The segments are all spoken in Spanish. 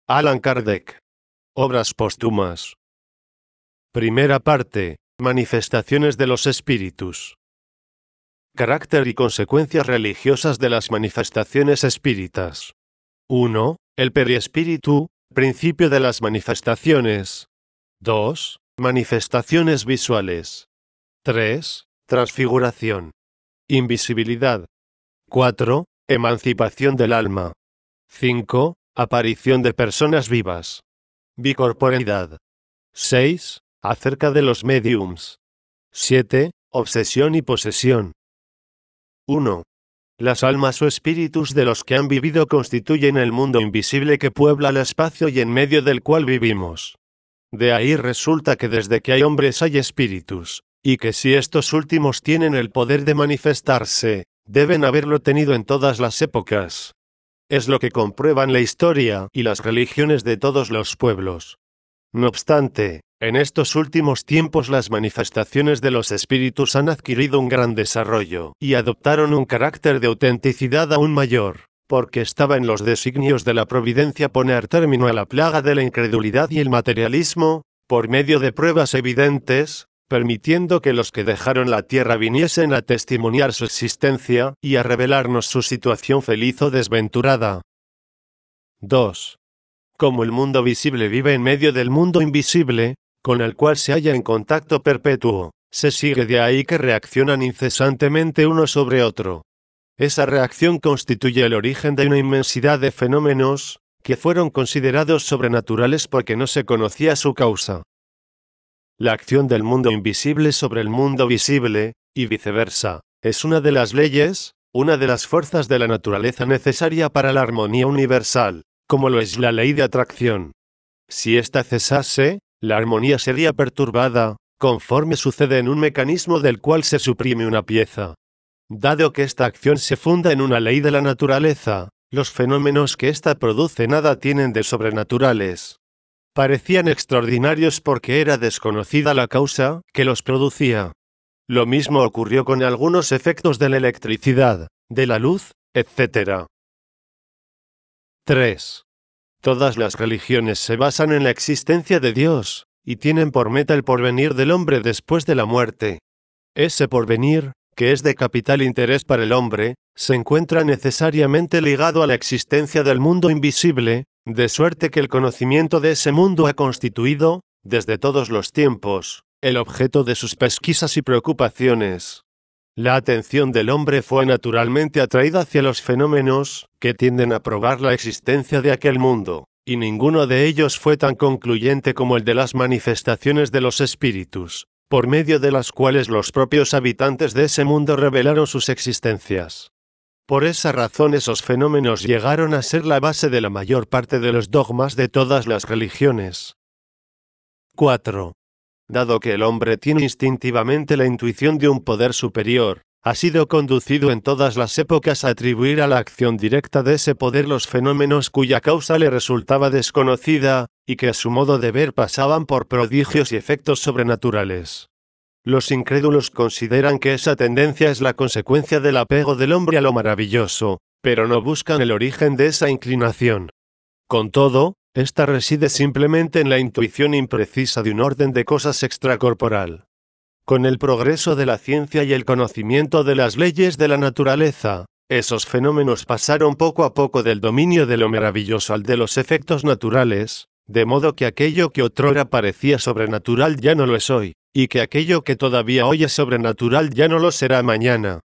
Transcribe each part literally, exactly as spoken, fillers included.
Allan Kardec. Obras póstumas. Primera parte. Manifestaciones de los espíritus. Carácter y consecuencias religiosas de las manifestaciones espíritas. uno. El periespíritu, principio de las manifestaciones. dos. Manifestaciones visuales. tres. Transfiguración. Invisibilidad. cuatro. Emancipación del alma. cinco. Aparición de personas vivas. Bicorporeidad. seis. Acerca de los mediums. siete. Obsesión y posesión. uno. Las almas o espíritus de los que han vivido constituyen el mundo invisible que puebla el espacio y en medio del cual vivimos. De ahí resulta que desde que hay hombres hay espíritus, y que si estos últimos tienen el poder de manifestarse, deben haberlo tenido en todas las épocas. Es lo que comprueban la historia y las religiones de todos los pueblos. No obstante, en estos últimos tiempos las manifestaciones de los espíritus han adquirido un gran desarrollo y adoptaron un carácter de autenticidad aún mayor, porque estaba en los designios de la providencia poner término a la plaga de la incredulidad y el materialismo, por medio de pruebas evidentes, permitiendo que los que dejaron la tierra viniesen a testimoniar su existencia y a revelarnos su situación feliz o desventurada. dos. Como el mundo visible vive en medio del mundo invisible, con el cual se halla en contacto perpetuo, se sigue de ahí que reaccionan incesantemente uno sobre otro. Esa reacción constituye el origen de una inmensidad de fenómenos, que fueron considerados sobrenaturales porque no se conocía su causa. La acción del mundo invisible sobre el mundo visible, y viceversa, es una de las leyes, una de las fuerzas de la naturaleza necesaria para la armonía universal, como lo es la ley de atracción. Si ésta cesase, la armonía sería perturbada, conforme sucede en un mecanismo del cual se suprime una pieza. Dado que esta acción se funda en una ley de la naturaleza, los fenómenos que ésta produce nada tienen de sobrenaturales. Parecían extraordinarios porque era desconocida la causa que los producía. Lo mismo ocurrió con algunos efectos de la electricidad, de la luz, etcétera. tres. Todas las religiones se basan en la existencia de Dios, y tienen por meta el porvenir del hombre después de la muerte. Ese porvenir, que es de capital interés para el hombre, se encuentra necesariamente ligado a la existencia del mundo invisible, de suerte que el conocimiento de ese mundo ha constituido, desde todos los tiempos, el objeto de sus pesquisas y preocupaciones. La atención del hombre fue naturalmente atraída hacia los fenómenos que tienden a probar la existencia de aquel mundo, y ninguno de ellos fue tan concluyente como el de las manifestaciones de los espíritus, por medio de las cuales los propios habitantes de ese mundo revelaron sus existencias. Por esa razón esos fenómenos llegaron a ser la base de la mayor parte de los dogmas de todas las religiones. cuatro. Dado que el hombre tiene instintivamente la intuición de un poder superior, ha sido conducido en todas las épocas a atribuir a la acción directa de ese poder los fenómenos cuya causa le resultaba desconocida, y que a su modo de ver pasaban por prodigios y efectos sobrenaturales. Los incrédulos consideran que esa tendencia es la consecuencia del apego del hombre a lo maravilloso, pero no buscan el origen de esa inclinación. Con todo, esta reside simplemente en la intuición imprecisa de un orden de cosas extracorporal. Con el progreso de la ciencia y el conocimiento de las leyes de la naturaleza, esos fenómenos pasaron poco a poco del dominio de lo maravilloso al de los efectos naturales, de modo que aquello que otrora parecía sobrenatural ya no lo es hoy, y que aquello que todavía hoy es sobrenatural ya no lo será mañana.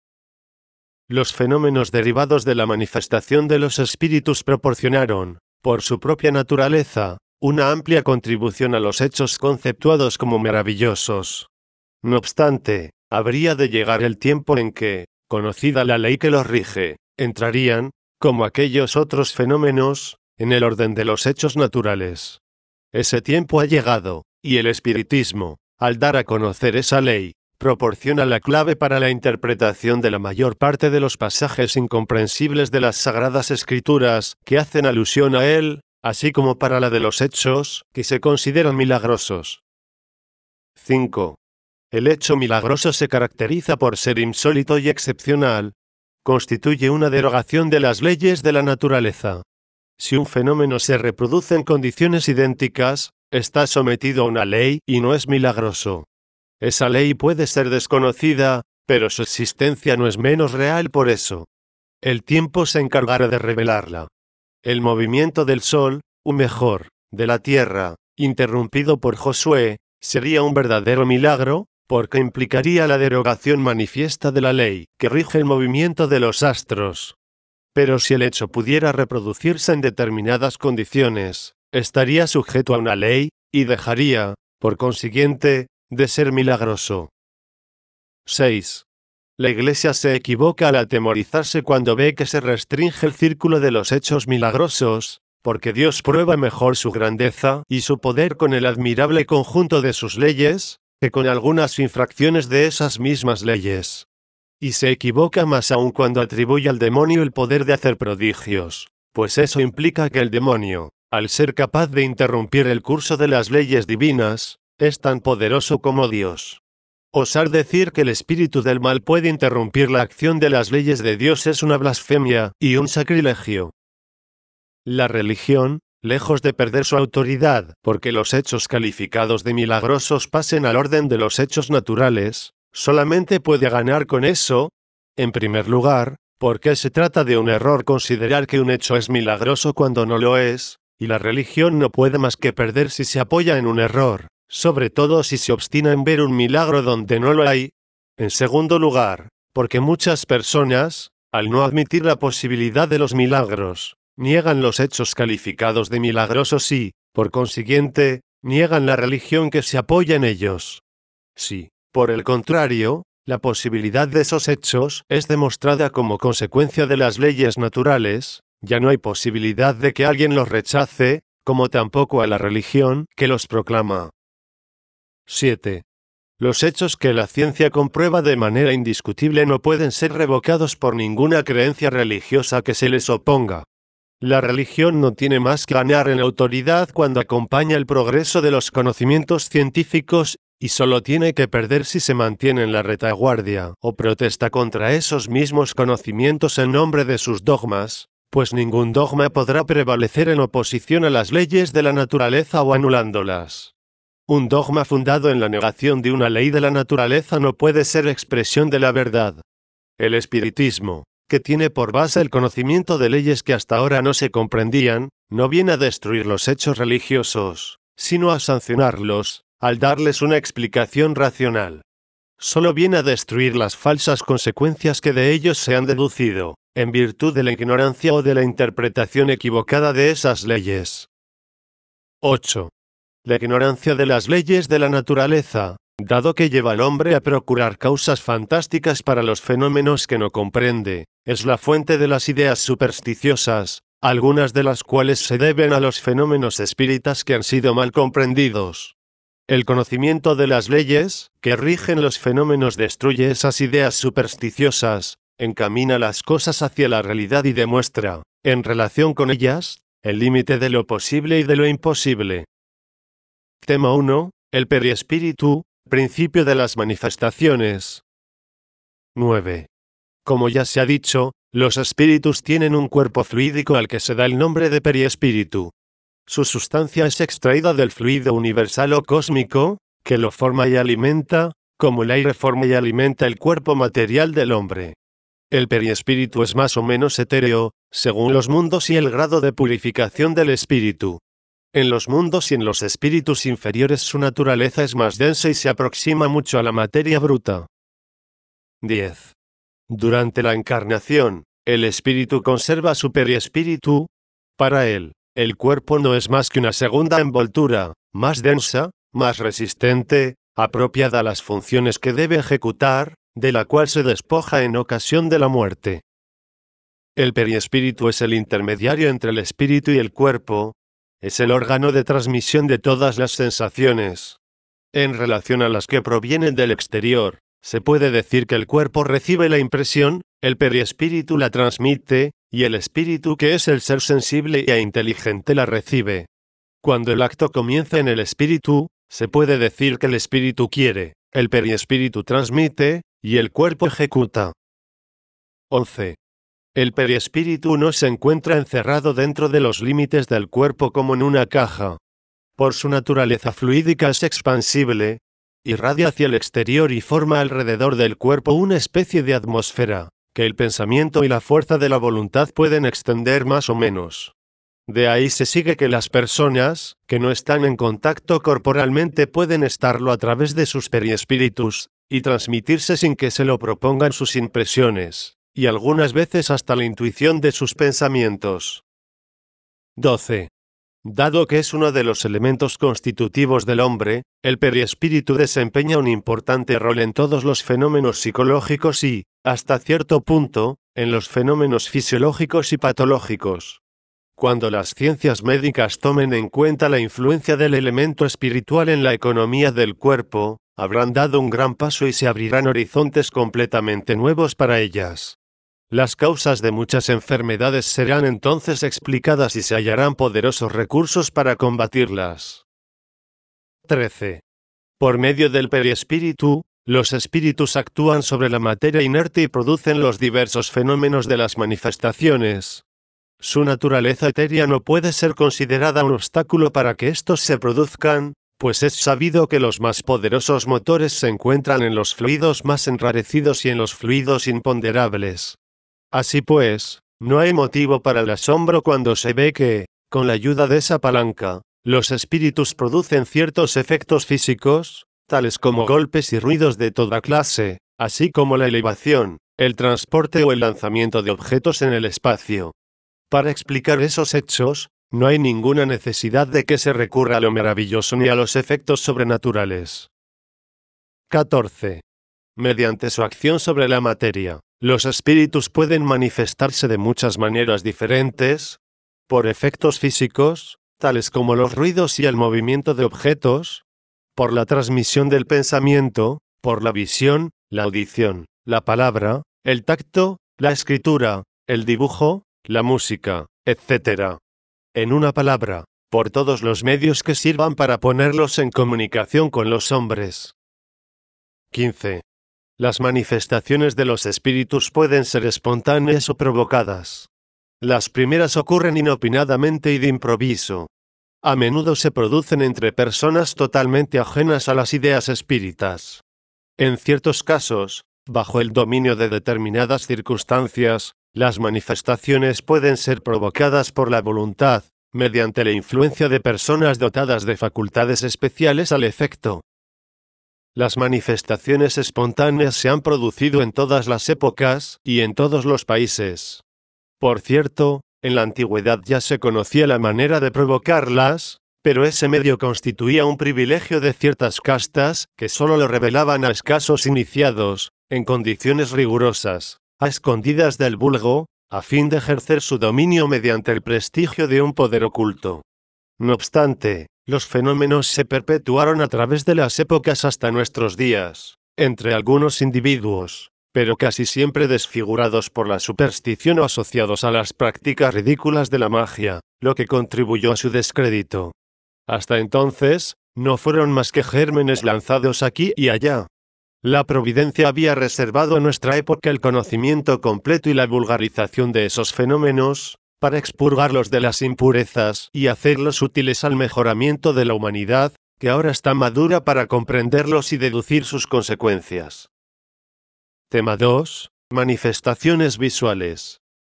Los fenómenos derivados de la manifestación de los espíritus proporcionaron, por su propia naturaleza, una amplia contribución a los hechos conceptuados como maravillosos. No obstante, habría de llegar el tiempo en que, conocida la ley que los rige, entrarían, como aquellos otros fenómenos, en el orden de los hechos naturales. Ese tiempo ha llegado, y el espiritismo, al dar a conocer esa ley, proporciona la clave para la interpretación de la mayor parte de los pasajes incomprensibles de las Sagradas Escrituras que hacen alusión a él, así como para la de los hechos que se consideran milagrosos. cinco. El hecho milagroso se caracteriza por ser insólito y excepcional. Constituye una derogación de las leyes de la naturaleza. Si un fenómeno se reproduce en condiciones idénticas, está sometido a una ley y no es milagroso. Esa ley puede ser desconocida, pero su existencia no es menos real por eso. El tiempo se encargará de revelarla. El movimiento del sol, o mejor, de la tierra, interrumpido por Josué, sería un verdadero milagro, porque implicaría la derogación manifiesta de la ley que rige el movimiento de los astros. Pero si el hecho pudiera reproducirse en determinadas condiciones, estaría sujeto a una ley, y dejaría, por consiguiente, de ser milagroso. seis. La Iglesia se equivoca al atemorizarse cuando ve que se restringe el círculo de los hechos milagrosos, porque Dios prueba mejor su grandeza y su poder con el admirable conjunto de sus leyes, que con algunas infracciones de esas mismas leyes. Y se equivoca más aún cuando atribuye al demonio el poder de hacer prodigios, pues eso implica que el demonio, al ser capaz de interrumpir el curso de las leyes divinas, es tan poderoso como Dios. Osar decir que el espíritu del mal puede interrumpir la acción de las leyes de Dios es una blasfemia y un sacrilegio. La religión, lejos de perder su autoridad, porque los hechos calificados de milagrosos pasen al orden de los hechos naturales, solamente puede ganar con eso, en primer lugar, porque se trata de un error considerar que un hecho es milagroso cuando no lo es, y la religión no puede más que perder si se apoya en un error, sobre todo si se obstina en ver un milagro donde no lo hay. En segundo lugar, porque muchas personas, al no admitir la posibilidad de los milagros, niegan los hechos calificados de milagrosos y, por consiguiente, niegan la religión que se apoya en ellos. Sí. Por el contrario, la posibilidad de esos hechos es demostrada como consecuencia de las leyes naturales, ya no hay posibilidad de que alguien los rechace, como tampoco a la religión que los proclama. siete. Los hechos que la ciencia comprueba de manera indiscutible no pueden ser revocados por ninguna creencia religiosa que se les oponga. La religión no tiene más que ganar en autoridad cuando acompaña el progreso de los conocimientos científicos, y solo tiene que perder si se mantiene en la retaguardia o protesta contra esos mismos conocimientos en nombre de sus dogmas, pues ningún dogma podrá prevalecer en oposición a las leyes de la naturaleza o anulándolas. Un dogma fundado en la negación de una ley de la naturaleza no puede ser expresión de la verdad. El espiritismo, que tiene por base el conocimiento de leyes que hasta ahora no se comprendían, no viene a destruir los hechos religiosos, sino a sancionarlos, al darles una explicación racional. Solo viene a destruir las falsas consecuencias que de ellos se han deducido, en virtud de la ignorancia o de la interpretación equivocada de esas leyes. ocho. La ignorancia de las leyes de la naturaleza, dado que lleva al hombre a procurar causas fantásticas para los fenómenos que no comprende, es la fuente de las ideas supersticiosas, algunas de las cuales se deben a los fenómenos espíritas que han sido mal comprendidos. El conocimiento de las leyes que rigen los fenómenos destruye esas ideas supersticiosas, encamina las cosas hacia la realidad y demuestra, en relación con ellas, el límite de lo posible y de lo imposible. Tema uno. El periespíritu, principio de las manifestaciones. nueve. Como ya se ha dicho, los espíritus tienen un cuerpo fluídico al que se da el nombre de periespíritu. Su sustancia es extraída del fluido universal o cósmico, que lo forma y alimenta, como el aire forma y alimenta el cuerpo material del hombre. El periespíritu es más o menos etéreo, según los mundos y el grado de purificación del espíritu. En los mundos y en los espíritus inferiores su naturaleza es más densa y se aproxima mucho a la materia bruta. diez. Durante la encarnación, el espíritu conserva su periespíritu. Para él, el cuerpo no es más que una segunda envoltura, más densa, más resistente, apropiada a las funciones que debe ejecutar, de la cual se despoja en ocasión de la muerte. El periespíritu es el intermediario entre el espíritu y el cuerpo, es el órgano de transmisión de todas las sensaciones. En relación a las que provienen del exterior, se puede decir que el cuerpo recibe la impresión, el periespíritu la transmite, y el espíritu, que es el ser sensible e inteligente, la recibe. Cuando el acto comienza en el espíritu, se puede decir que el espíritu quiere, el periespíritu transmite, y el cuerpo ejecuta. once. El perispíritu no se encuentra encerrado dentro de los límites del cuerpo como en una caja. Por su naturaleza fluídica es expansible, irradia hacia el exterior y forma alrededor del cuerpo una especie de atmósfera, que el pensamiento y la fuerza de la voluntad pueden extender más o menos. De ahí se sigue que las personas, que no están en contacto corporalmente pueden estarlo a través de sus perispíritus, y transmitirse sin que se lo propongan sus impresiones, y algunas veces hasta la intuición de sus pensamientos. doce. Dado que es uno de los elementos constitutivos del hombre, el perispíritu desempeña un importante rol en todos los fenómenos psicológicos y, hasta cierto punto, en los fenómenos fisiológicos y patológicos. Cuando las ciencias médicas tomen en cuenta la influencia del elemento espiritual en la economía del cuerpo, habrán dado un gran paso y se abrirán horizontes completamente nuevos para ellas. Las causas de muchas enfermedades serán entonces explicadas y se hallarán poderosos recursos para combatirlas. trece. Por medio del perispíritu, los espíritus actúan sobre la materia inerte y producen los diversos fenómenos de las manifestaciones. Su naturaleza etérea no puede ser considerada un obstáculo para que estos se produzcan, pues es sabido que los más poderosos motores se encuentran en los fluidos más enrarecidos y en los fluidos imponderables. Así pues, no hay motivo para el asombro cuando se ve que, con la ayuda de esa palanca, los espíritus producen ciertos efectos físicos, tales como golpes y ruidos de toda clase, así como la elevación, el transporte o el lanzamiento de objetos en el espacio. Para explicar esos hechos, no hay ninguna necesidad de que se recurra a lo maravilloso ni a los efectos sobrenaturales. catorce. Mediante su acción sobre la materia, los espíritus pueden manifestarse de muchas maneras diferentes, por efectos físicos, tales como los ruidos y el movimiento de objetos, por la transmisión del pensamiento, por la visión, la audición, la palabra, el tacto, la escritura, el dibujo, la música, etcétera. En una palabra, por todos los medios que sirvan para ponerlos en comunicación con los hombres. quince. Las manifestaciones de los espíritus pueden ser espontáneas o provocadas. Las primeras ocurren inopinadamente y de improviso. A menudo se producen entre personas totalmente ajenas a las ideas espíritas. En ciertos casos, bajo el dominio de determinadas circunstancias, las manifestaciones pueden ser provocadas por la voluntad, mediante la influencia de personas dotadas de facultades especiales al efecto. Las manifestaciones espontáneas se han producido en todas las épocas y en todos los países. Por cierto, en la antigüedad ya se conocía la manera de provocarlas, pero ese medio constituía un privilegio de ciertas castas que solo lo revelaban a escasos iniciados, en condiciones rigurosas, a escondidas del vulgo, a fin de ejercer su dominio mediante el prestigio de un poder oculto. No obstante, los fenómenos se perpetuaron a través de las épocas hasta nuestros días, entre algunos individuos, pero casi siempre desfigurados por la superstición o asociados a las prácticas ridículas de la magia, lo que contribuyó a su descrédito. Hasta entonces, no fueron más que gérmenes lanzados aquí y allá. La providencia había reservado a nuestra época el conocimiento completo y la vulgarización de esos fenómenos, para expurgarlos de las impurezas y hacerlos útiles al mejoramiento de la humanidad, que ahora está madura para comprenderlos y deducir sus consecuencias. Tema dos. Manifestaciones visuales.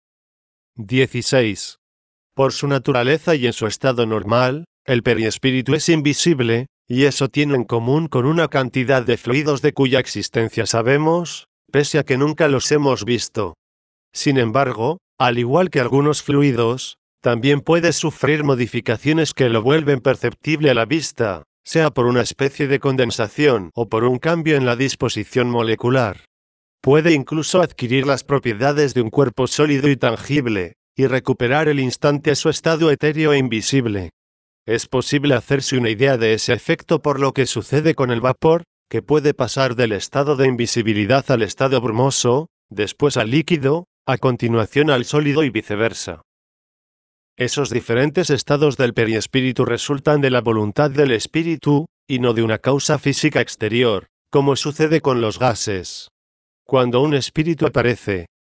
dieciséis. Por su naturaleza y en su estado normal, el perispíritu es invisible, y eso tiene en común con una cantidad de fluidos de cuya existencia sabemos, pese a que nunca los hemos visto. Sin embargo, al igual que algunos fluidos, también puede sufrir modificaciones que lo vuelven perceptible a la vista, sea por una especie de condensación o por un cambio en la disposición molecular. Puede incluso adquirir las propiedades de un cuerpo sólido y tangible, y recuperar el instante a su estado etéreo e invisible. Es posible hacerse una idea de ese efecto por lo que sucede con el vapor, que puede pasar del estado de invisibilidad al estado brumoso, después al líquido, a continuación al sólido y viceversa. Esos diferentes estados del perispíritu resultan de la voluntad del espíritu, y no de una causa física exterior, como sucede con los gases. Cuando un espíritu aparece,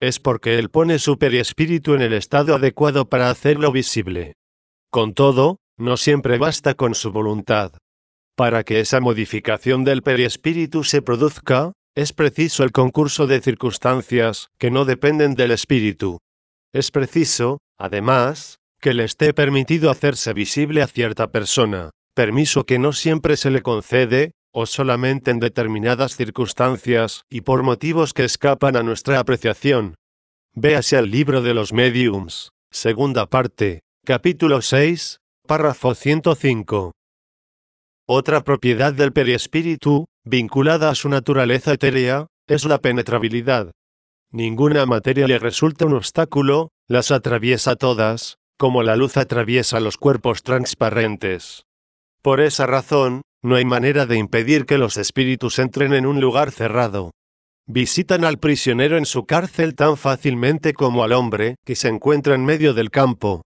es porque él pone su perispíritu en el estado adecuado para hacerlo visible. Con todo, no siempre basta con su voluntad. Para que esa modificación del perispíritu se produzca, es preciso el concurso de circunstancias que no dependen del espíritu. Es preciso, además, que le esté permitido hacerse visible a cierta persona, permiso que no siempre se le concede, o solamente en determinadas circunstancias y por motivos que escapan a nuestra apreciación. Véase el libro de los Mediums, segunda parte, capítulo seis, párrafo ciento cinco. Otra propiedad del perispíritu, vinculada a su naturaleza etérea, es la penetrabilidad. Ninguna materia le resulta un obstáculo, las atraviesa todas, como la luz atraviesa los cuerpos transparentes. Por esa razón, no hay manera de impedir que los espíritus entren en un lugar cerrado. Visitan al prisionero en su cárcel tan fácilmente como al hombre que se encuentra en medio del campo.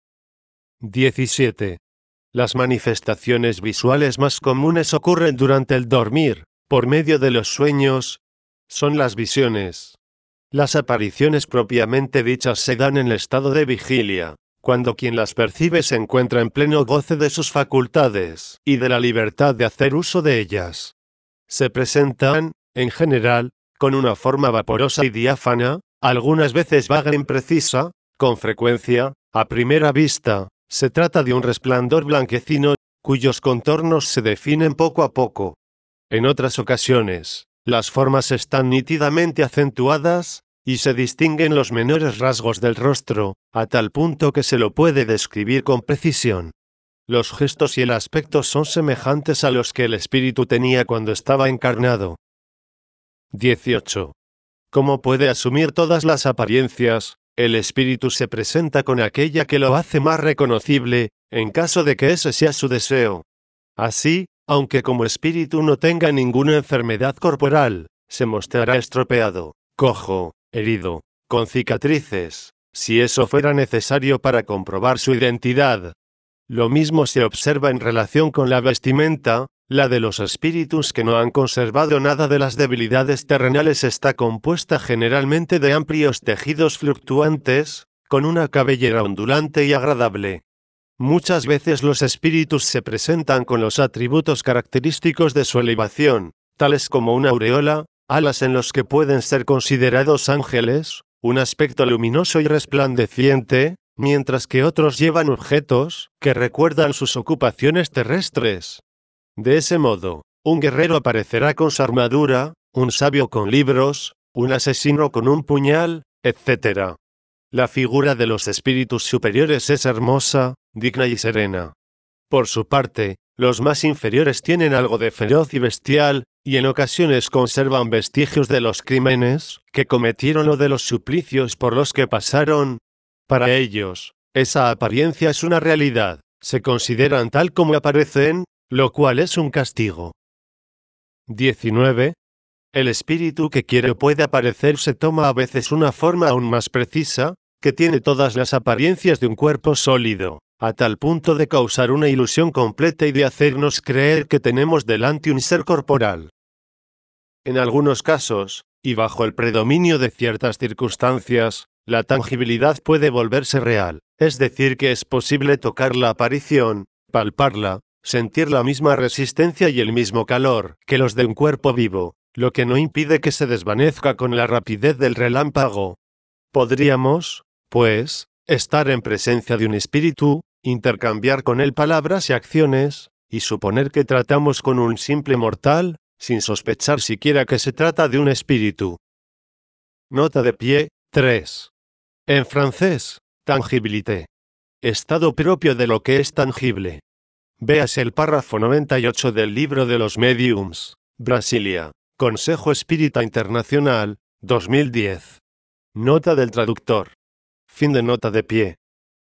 diecisiete. Las manifestaciones visuales más comunes ocurren durante el dormir, por medio de los sueños. Son las visiones. Las apariciones propiamente dichas se dan en el estado de vigilia, cuando quien las percibe se encuentra en pleno goce de sus facultades y de la libertad de hacer uso de ellas. Se presentan, en general, con una forma vaporosa y diáfana, algunas veces vaga e imprecisa, con frecuencia, a primera vista, se trata de un resplandor blanquecino, cuyos contornos se definen poco a poco. En otras ocasiones, las formas están nítidamente acentuadas, y se distinguen los menores rasgos del rostro, a tal punto que se lo puede describir con precisión. Los gestos y el aspecto son semejantes a los que el espíritu tenía cuando estaba encarnado. dieciocho. Como puede asumir todas las apariencias, el espíritu se presenta con aquella que lo hace más reconocible, en caso de que ese sea su deseo. Así, aunque como espíritu no tenga ninguna enfermedad corporal, se mostrará estropeado, cojo, herido, con cicatrices, si eso fuera necesario para comprobar su identidad. Lo mismo se observa en relación con la vestimenta. La de los espíritus que no han conservado nada de las debilidades terrenales está compuesta generalmente de amplios tejidos fluctuantes, con una cabellera ondulante y agradable. Muchas veces los espíritus se presentan con los atributos característicos de su elevación, tales como una aureola, alas en los que pueden ser considerados ángeles, un aspecto luminoso y resplandeciente, mientras que otros llevan objetos que recuerdan sus ocupaciones terrestres. De ese modo, un guerrero aparecerá con su armadura, un sabio con libros, un asesino con un puñal, etcétera. La figura de los espíritus superiores es hermosa, digna y serena. Por su parte, los más inferiores tienen algo de feroz y bestial, y en ocasiones conservan vestigios de los crímenes que cometieron o de los suplicios por los que pasaron. Para ellos, esa apariencia es una realidad, se consideran tal como aparecen, lo cual es un castigo. diecinueve. El espíritu que quiere o puede aparecerse toma a veces una forma aún más precisa, que tiene todas las apariencias de un cuerpo sólido, a tal punto de causar una ilusión completa y de hacernos creer que tenemos delante un ser corporal. En algunos casos, y bajo el predominio de ciertas circunstancias, la tangibilidad puede volverse real, es decir que es posible tocar la aparición, palparla, sentir la misma resistencia y el mismo calor que los de un cuerpo vivo, lo que no impide que se desvanezca con la rapidez del relámpago. Podríamos, pues, estar en presencia de un espíritu, intercambiar con él palabras y acciones, y suponer que tratamos con un simple mortal, sin sospechar siquiera que se trata de un espíritu. Nota de pie, tres. En francés, tangibilité. Estado propio de lo que es tangible. Véase el párrafo noventa y ocho del libro de los Mediums, Brasilia, Consejo Espírita Internacional, dos mil diez. Nota del traductor. Fin de nota de pie.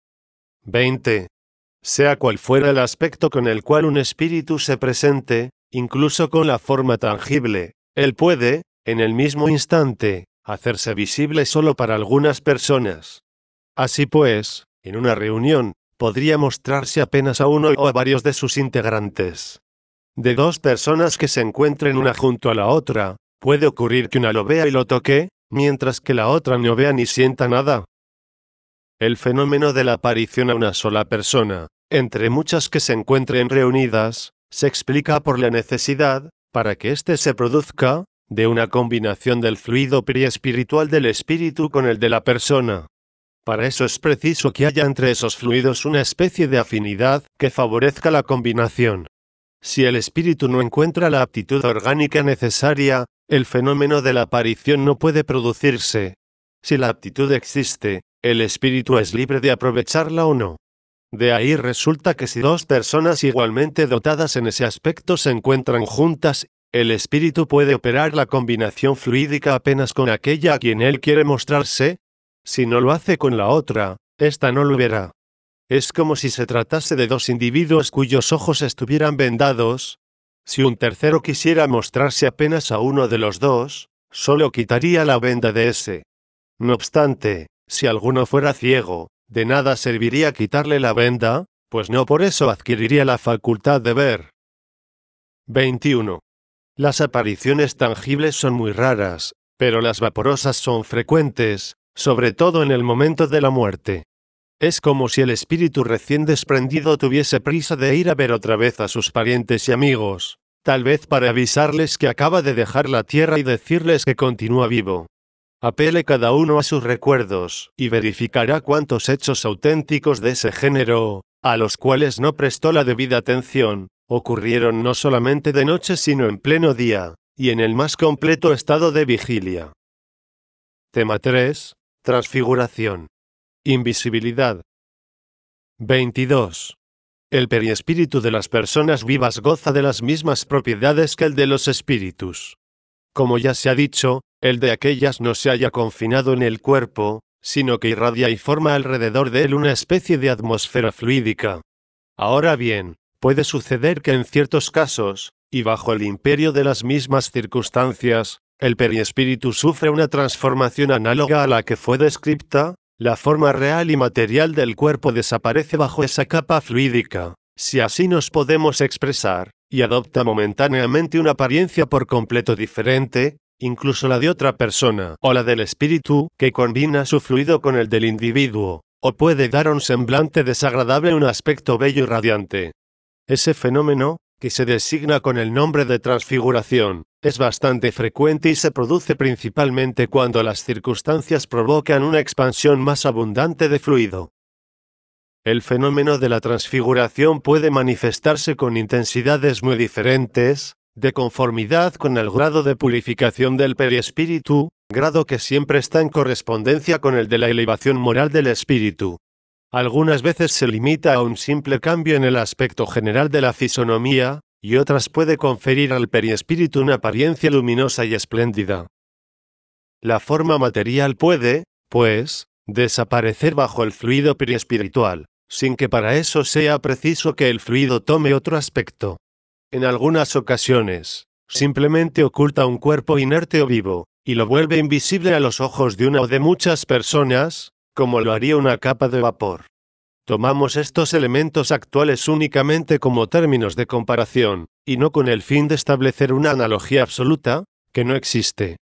veinte. Sea cual fuera el aspecto con el cual un espíritu se presente, incluso con la forma tangible, él puede, en el mismo instante, hacerse visible solo para algunas personas. Así pues, en una reunión, podría mostrarse apenas a uno o a varios de sus integrantes. De dos personas que se encuentren una junto a la otra, puede ocurrir que una lo vea y lo toque, mientras que la otra no vea ni sienta nada. El fenómeno de la aparición a una sola persona, entre muchas que se encuentren reunidas, se explica por la necesidad, para que éste se produzca, de una combinación del fluido periespiritual del espíritu con el de la persona. Para eso es preciso que haya entre esos fluidos una especie de afinidad que favorezca la combinación. Si el espíritu no encuentra la aptitud orgánica necesaria, el fenómeno de la aparición no puede producirse. Si la aptitud existe, el espíritu es libre de aprovecharla o no. De ahí resulta que si dos personas igualmente dotadas en ese aspecto se encuentran juntas, el espíritu puede operar la combinación fluídica apenas con aquella a quien él quiere mostrarse. Si no lo hace con la otra, ésta no lo verá. Es como si se tratase de dos individuos cuyos ojos estuvieran vendados. Si un tercero quisiera mostrarse apenas a uno de los dos, solo quitaría la venda de ese. No obstante, si alguno fuera ciego, de nada serviría quitarle la venda, pues no por eso adquiriría la facultad de ver. veintiuno. Las apariciones tangibles son muy raras, pero las vaporosas son frecuentes, sobre todo en el momento de la muerte. Es como si el espíritu recién desprendido tuviese prisa de ir a ver otra vez a sus parientes y amigos, tal vez para avisarles que acaba de dejar la tierra y decirles que continúa vivo. Apele cada uno a sus recuerdos, y verificará cuántos hechos auténticos de ese género, a los cuales no prestó la debida atención, ocurrieron no solamente de noche sino en pleno día, y en el más completo estado de vigilia. Tema tres. Transfiguración. Invisibilidad. veintidós. El periespíritu de las personas vivas goza de las mismas propiedades que el de los espíritus. Como ya se ha dicho, el de aquellas no se halla confinado en el cuerpo, sino que irradia y forma alrededor de él una especie de atmósfera fluídica. Ahora bien, puede suceder que en ciertos casos, y bajo el imperio de las mismas circunstancias, el periespíritu sufre una transformación análoga a la que fue descripta. La forma real y material del cuerpo desaparece bajo esa capa fluídica, si así nos podemos expresar, y adopta momentáneamente una apariencia por completo diferente, incluso la de otra persona, o la del espíritu, que combina su fluido con el del individuo, o puede dar a un semblante desagradable un aspecto bello y radiante. Ese fenómeno, que se designa con el nombre de transfiguración, es bastante frecuente y se produce principalmente cuando las circunstancias provocan una expansión más abundante de fluido. El fenómeno de la transfiguración puede manifestarse con intensidades muy diferentes, de conformidad con el grado de purificación del periespíritu, grado que siempre está en correspondencia con el de la elevación moral del espíritu. Algunas veces se limita a un simple cambio en el aspecto general de la fisonomía, y otras puede conferir al periespíritu una apariencia luminosa y espléndida. La forma material puede, pues, desaparecer bajo el fluido periespiritual, sin que para eso sea preciso que el fluido tome otro aspecto. En algunas ocasiones, simplemente oculta un cuerpo inerte o vivo, y lo vuelve invisible a los ojos de una o de muchas personas, como lo haría una capa de vapor. Tomamos estos elementos actuales únicamente como términos de comparación, y no con el fin de establecer una analogía absoluta, que no existe.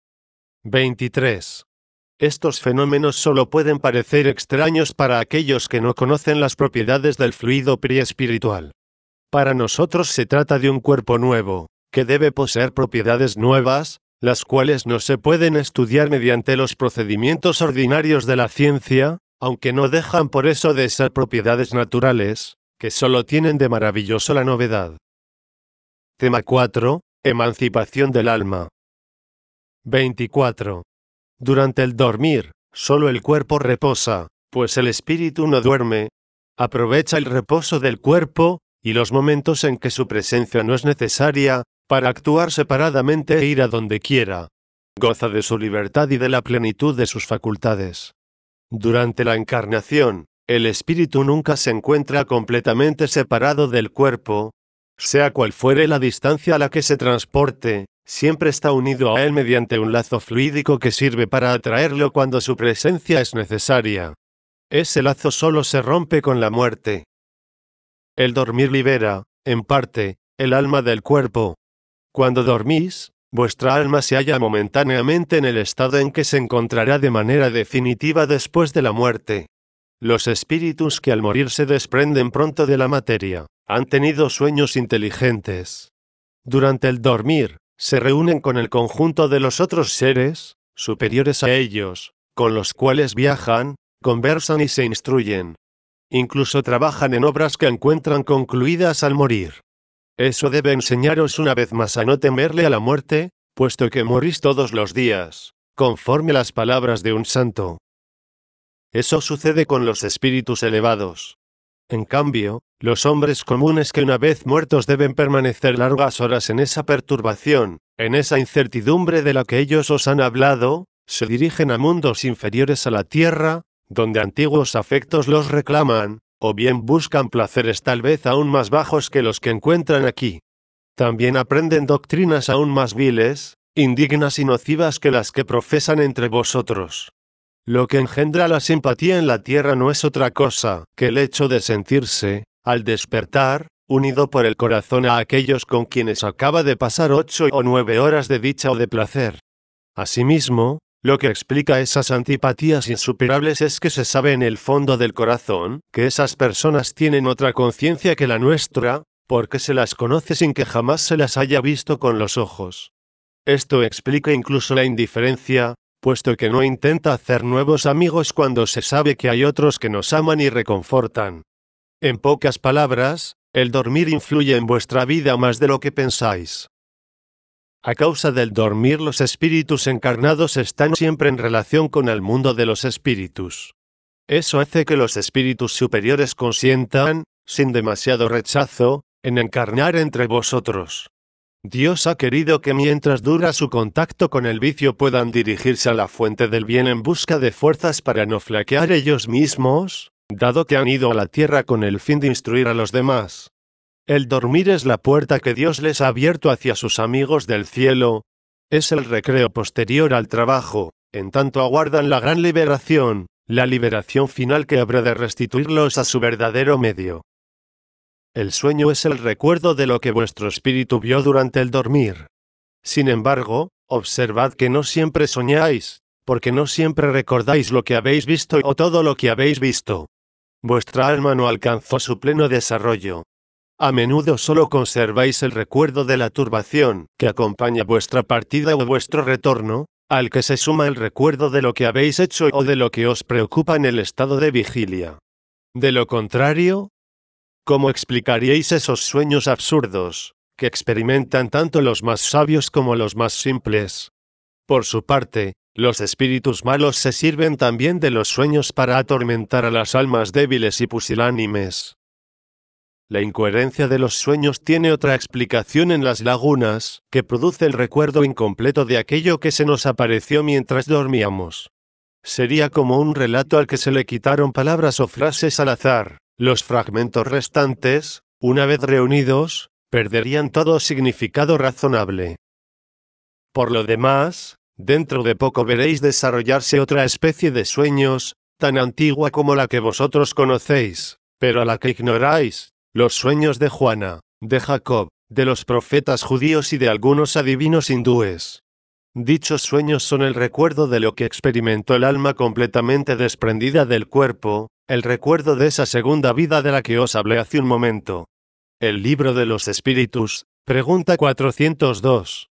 veintitrés. Estos fenómenos solo pueden parecer extraños para aquellos que no conocen las propiedades del fluido periespiritual. Para nosotros se trata de un cuerpo nuevo, que debe poseer propiedades nuevas, las cuales no se pueden estudiar mediante los procedimientos ordinarios de la ciencia, aunque no dejan por eso de ser propiedades naturales, que solo tienen de maravilloso la novedad. Tema cuatro. Emancipación del alma. veinticuatro. Durante el dormir, solo el cuerpo reposa, pues el espíritu no duerme. Aprovecha el reposo del cuerpo, y los momentos en que su presencia no es necesaria, para actuar separadamente e ir a donde quiera. Goza de su libertad y de la plenitud de sus facultades. Durante la encarnación, el espíritu nunca se encuentra completamente separado del cuerpo. Sea cual fuere la distancia a la que se transporte, siempre está unido a él mediante un lazo fluídico que sirve para atraerlo cuando su presencia es necesaria. Ese lazo solo se rompe con la muerte. El dormir libera, en parte, el alma del cuerpo. Cuando dormís, Vuestra alma se halla momentáneamente en el estado en que se encontrará de manera definitiva después de la muerte. Los espíritus que al morir se desprenden pronto de la materia, han tenido sueños inteligentes. Durante el dormir, se reúnen con el conjunto de los otros seres, superiores a ellos, con los cuales viajan, conversan y se instruyen. Incluso trabajan en obras que encuentran concluidas al morir. Eso debe enseñaros una vez más a no temerle a la muerte, puesto que morís todos los días, conforme a las palabras de un santo. Eso sucede con los espíritus elevados. En cambio, los hombres comunes que una vez muertos deben permanecer largas horas en esa perturbación, en esa incertidumbre de la que ellos os han hablado, se dirigen a mundos inferiores a la tierra, donde antiguos afectos los reclaman, o bien buscan placeres tal vez aún más bajos que los que encuentran aquí. También aprenden doctrinas aún más viles, indignas y nocivas que las que profesan entre vosotros. Lo que engendra la simpatía en la tierra no es otra cosa que el hecho de sentirse, al despertar, unido por el corazón a aquellos con quienes acaba de pasar ocho o nueve horas de dicha o de placer. Asimismo, lo que explica esas antipatías insuperables es que se sabe en el fondo del corazón que esas personas tienen otra conciencia que la nuestra, porque se las conoce sin que jamás se las haya visto con los ojos. Esto explica incluso la indiferencia, puesto que no intenta hacer nuevos amigos cuando se sabe que hay otros que nos aman y reconfortan. En pocas palabras, el dormir influye en vuestra vida más de lo que pensáis. A causa del dormir, los espíritus encarnados están siempre en relación con el mundo de los espíritus. Eso hace que los espíritus superiores consientan, sin demasiado rechazo, en encarnar entre vosotros. Dios ha querido que mientras dura su contacto con el vicio puedan dirigirse a la fuente del bien en busca de fuerzas para no flaquear ellos mismos, dado que han ido a la tierra con el fin de instruir a los demás. El dormir es la puerta que Dios les ha abierto hacia sus amigos del cielo. Es el recreo posterior al trabajo, en tanto aguardan la gran liberación, la liberación final que habrá de restituirlos a su verdadero medio. El sueño es el recuerdo de lo que vuestro espíritu vio durante el dormir. Sin embargo, observad que no siempre soñáis, porque no siempre recordáis lo que habéis visto o todo lo que habéis visto. Vuestra alma no alcanzó su pleno desarrollo. A menudo solo conserváis el recuerdo de la turbación que acompaña vuestra partida o vuestro retorno, al que se suma el recuerdo de lo que habéis hecho o de lo que os preocupa en el estado de vigilia. De lo contrario, ¿cómo explicaríais esos sueños absurdos, que experimentan tanto los más sabios como los más simples? Por su parte, los espíritus malos se sirven también de los sueños para atormentar a las almas débiles y pusilánimes. La incoherencia de los sueños tiene otra explicación en las lagunas, que produce el recuerdo incompleto de aquello que se nos apareció mientras dormíamos. Sería como un relato al que se le quitaron palabras o frases al azar. Los fragmentos restantes, una vez reunidos, perderían todo significado razonable. Por lo demás, dentro de poco veréis desarrollarse otra especie de sueños, tan antigua como la que vosotros conocéis, pero a la que ignoráis. Los sueños de Juana, de Jacob, de los profetas judíos y de algunos adivinos hindúes. Dichos sueños son el recuerdo de lo que experimentó el alma completamente desprendida del cuerpo, el recuerdo de esa segunda vida de la que os hablé hace un momento. El libro de los espíritus, pregunta cuatrocientos dos.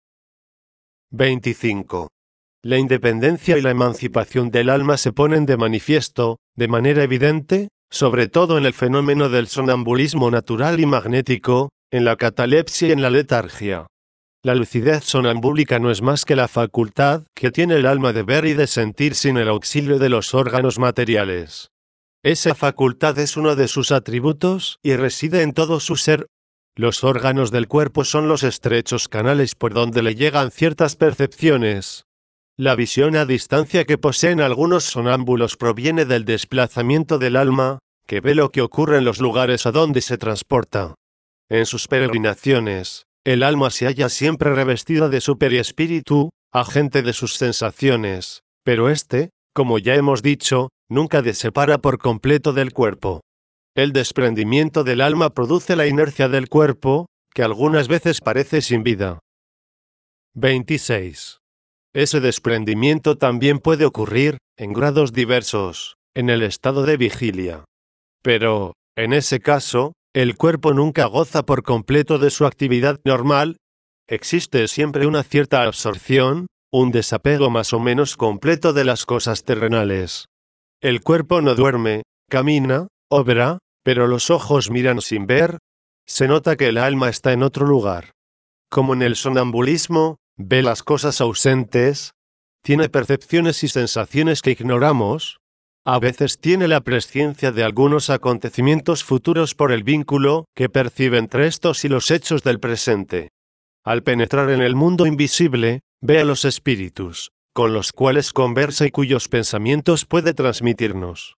veinticinco. La independencia y la emancipación del alma se ponen de manifiesto, de manera evidente, sobre todo en el fenómeno del sonambulismo natural y magnético, en la catalepsia y en la letargia. La lucidez sonambúlica no es más que la facultad que tiene el alma de ver y de sentir sin el auxilio de los órganos materiales. Esa facultad es uno de sus atributos y reside en todo su ser. Los órganos del cuerpo son los estrechos canales por donde le llegan ciertas percepciones. La visión a distancia que poseen algunos sonámbulos proviene del desplazamiento del alma, que ve lo que ocurre en los lugares a donde se transporta. En sus peregrinaciones, el alma se halla siempre revestida de su periespíritu, agente de sus sensaciones, pero éste, como ya hemos dicho, nunca se separa por completo del cuerpo. El desprendimiento del alma produce la inercia del cuerpo, que algunas veces parece sin vida. veintiséis. Ese desprendimiento también puede ocurrir, en grados diversos, en el estado de vigilia. Pero, en ese caso, el cuerpo nunca goza por completo de su actividad normal. Existe siempre una cierta absorción, un desapego más o menos completo de las cosas terrenales. El cuerpo no duerme, camina, obra, pero los ojos miran sin ver. Se nota que el alma está en otro lugar. Como en el sonambulismo, ve las cosas ausentes, tiene percepciones y sensaciones que ignoramos. A veces tiene la presciencia de algunos acontecimientos futuros por el vínculo que percibe entre estos y los hechos del presente. Al penetrar en el mundo invisible, ve a los espíritus, con los cuales conversa y cuyos pensamientos puede transmitirnos.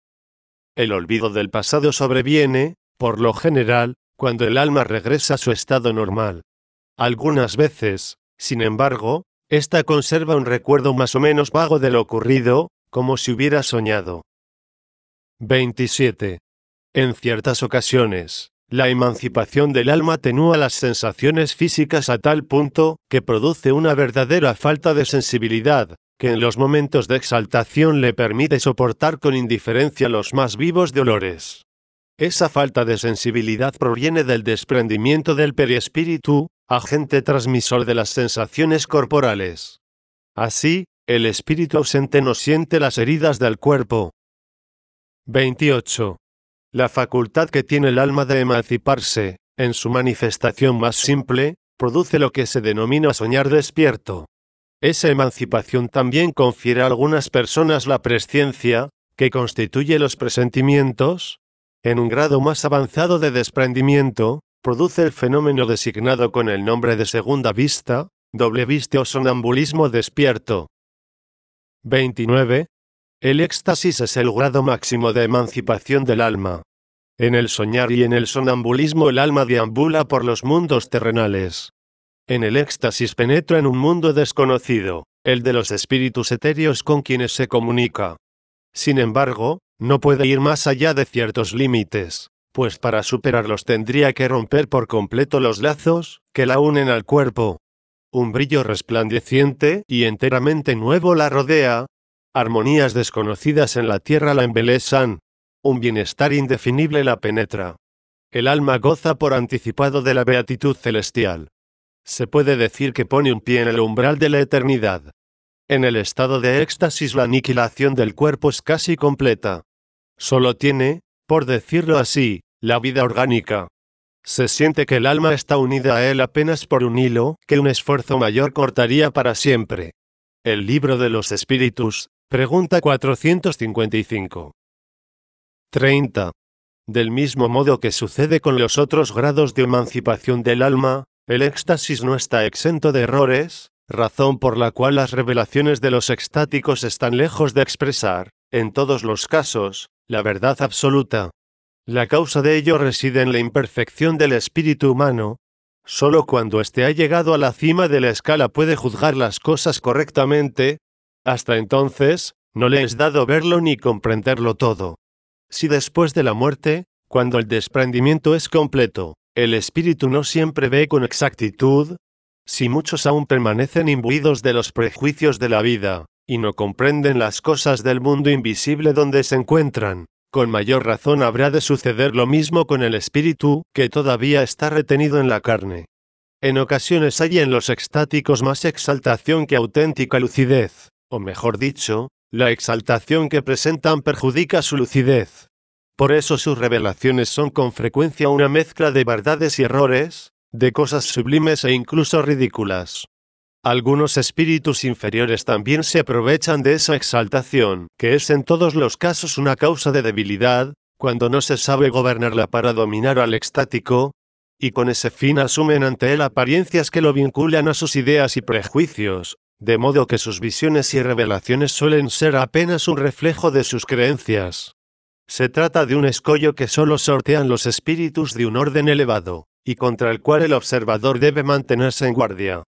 El olvido del pasado sobreviene, por lo general, cuando el alma regresa a su estado normal. Algunas veces, sin embargo, ésta conserva un recuerdo más o menos vago de lo ocurrido, como si hubiera soñado. veintisiete. En ciertas ocasiones, la emancipación del alma atenúa las sensaciones físicas a tal punto que produce una verdadera falta de sensibilidad, que en los momentos de exaltación le permite soportar con indiferencia los más vivos dolores. Esa falta de sensibilidad proviene del desprendimiento del perispíritu, agente transmisor de las sensaciones corporales. Así, el espíritu ausente no siente las heridas del cuerpo. veintiocho. La facultad que tiene el alma de emanciparse, en su manifestación más simple, produce lo que se denomina soñar despierto. Esa emancipación también confiere a algunas personas la presciencia, que constituye los presentimientos. En un grado más avanzado de desprendimiento, produce el fenómeno designado con el nombre de segunda vista, doble vista o sonambulismo despierto. veintinueve. El éxtasis es el grado máximo de emancipación del alma. En el soñar y en el sonambulismo el alma deambula por los mundos terrenales. En el éxtasis penetra en un mundo desconocido, el de los espíritus etéreos con quienes se comunica. Sin embargo, no puede ir más allá de ciertos límites, pues para superarlos tendría que romper por completo los lazos que la unen al cuerpo. Un brillo resplandeciente y enteramente nuevo la rodea. Armonías desconocidas en la tierra la embelesan. Un bienestar indefinible la penetra. El alma goza por anticipado de la beatitud celestial. Se puede decir que pone un pie en el umbral de la eternidad. En el estado de éxtasis la aniquilación del cuerpo es casi completa. Solo tiene, por decirlo así, la vida orgánica. Se siente que el alma está unida a él apenas por un hilo que un esfuerzo mayor cortaría para siempre. El libro de los espíritus, pregunta cuatrocientos cincuenta y cinco. treinta. Del mismo modo que sucede con los otros grados de emancipación del alma, el éxtasis no está exento de errores, razón por la cual las revelaciones de los extáticos están lejos de expresar, en todos los casos, la verdad absoluta. La causa de ello reside en la imperfección del espíritu humano. Solo cuando éste ha llegado a la cima de la escala puede juzgar las cosas correctamente. Hasta entonces, no le es dado verlo ni comprenderlo todo. Si después de la muerte, cuando el desprendimiento es completo, el espíritu no siempre ve con exactitud, si muchos aún permanecen imbuidos de los prejuicios de la vida, y no comprenden las cosas del mundo invisible donde se encuentran, con mayor razón habrá de suceder lo mismo con el espíritu, que todavía está retenido en la carne. En ocasiones hay en los extáticos más exaltación que auténtica lucidez, o mejor dicho, la exaltación que presentan perjudica su lucidez. Por eso sus revelaciones son con frecuencia una mezcla de verdades y errores, de cosas sublimes e incluso ridículas. Algunos espíritus inferiores también se aprovechan de esa exaltación, que es en todos los casos una causa de debilidad, cuando no se sabe gobernarla para dominar al extático, y con ese fin asumen ante él apariencias que lo vinculan a sus ideas y prejuicios, de modo que sus visiones y revelaciones suelen ser apenas un reflejo de sus creencias. Se trata de un escollo que solo sortean los espíritus de un orden elevado, y contra el cual el observador debe mantenerse en guardia.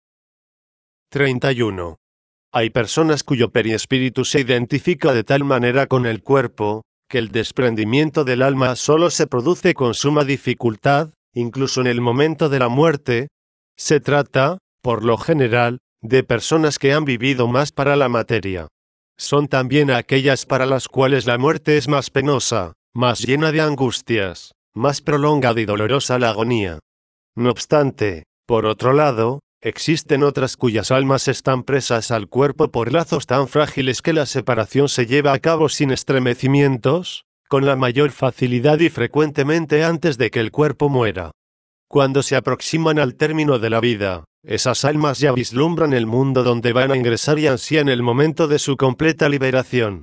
treinta y uno. Hay personas cuyo perispíritu se identifica de tal manera con el cuerpo, que el desprendimiento del alma solo se produce con suma dificultad, incluso en el momento de la muerte. Se trata, por lo general, de personas que han vivido más para la materia. Son también aquellas para las cuales la muerte es más penosa, más llena de angustias, más prolongada y dolorosa la agonía. No obstante, por otro lado, existen otras cuyas almas están presas al cuerpo por lazos tan frágiles que la separación se lleva a cabo sin estremecimientos, con la mayor facilidad y frecuentemente antes de que el cuerpo muera. Cuando se aproximan al término de la vida, esas almas ya vislumbran el mundo donde van a ingresar y ansían el momento de su completa liberación.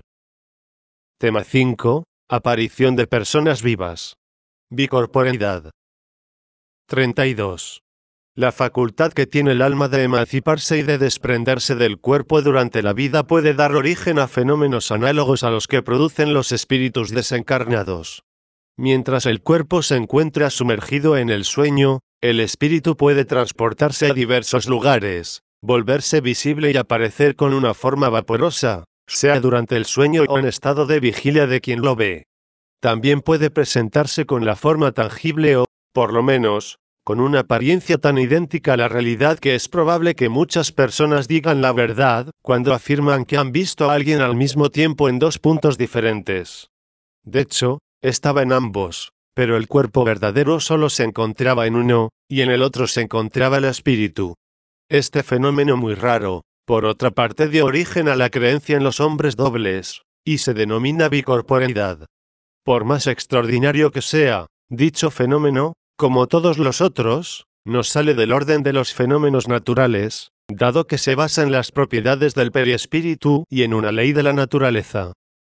Tema cinco. Aparición de personas vivas. Bicorporeidad. treinta y dos. La facultad que tiene el alma de emanciparse y de desprenderse del cuerpo durante la vida puede dar origen a fenómenos análogos a los que producen los espíritus desencarnados. Mientras el cuerpo se encuentra sumergido en el sueño, el espíritu puede transportarse a diversos lugares, volverse visible y aparecer con una forma vaporosa, sea durante el sueño o en estado de vigilia de quien lo ve. También puede presentarse con la forma tangible o, por lo menos, con una apariencia tan idéntica a la realidad que es probable que muchas personas digan la verdad cuando afirman que han visto a alguien al mismo tiempo en dos puntos diferentes. De hecho, estaba en ambos, pero el cuerpo verdadero solo se encontraba en uno, y en el otro se encontraba el espíritu. Este fenómeno muy raro, por otra parte, dio origen a la creencia en los hombres dobles, y se denomina bicorporeidad. Por más extraordinario que sea, dicho fenómeno, como todos los otros, no sale del orden de los fenómenos naturales, dado que se basa en las propiedades del perispíritu y en una ley de la naturaleza.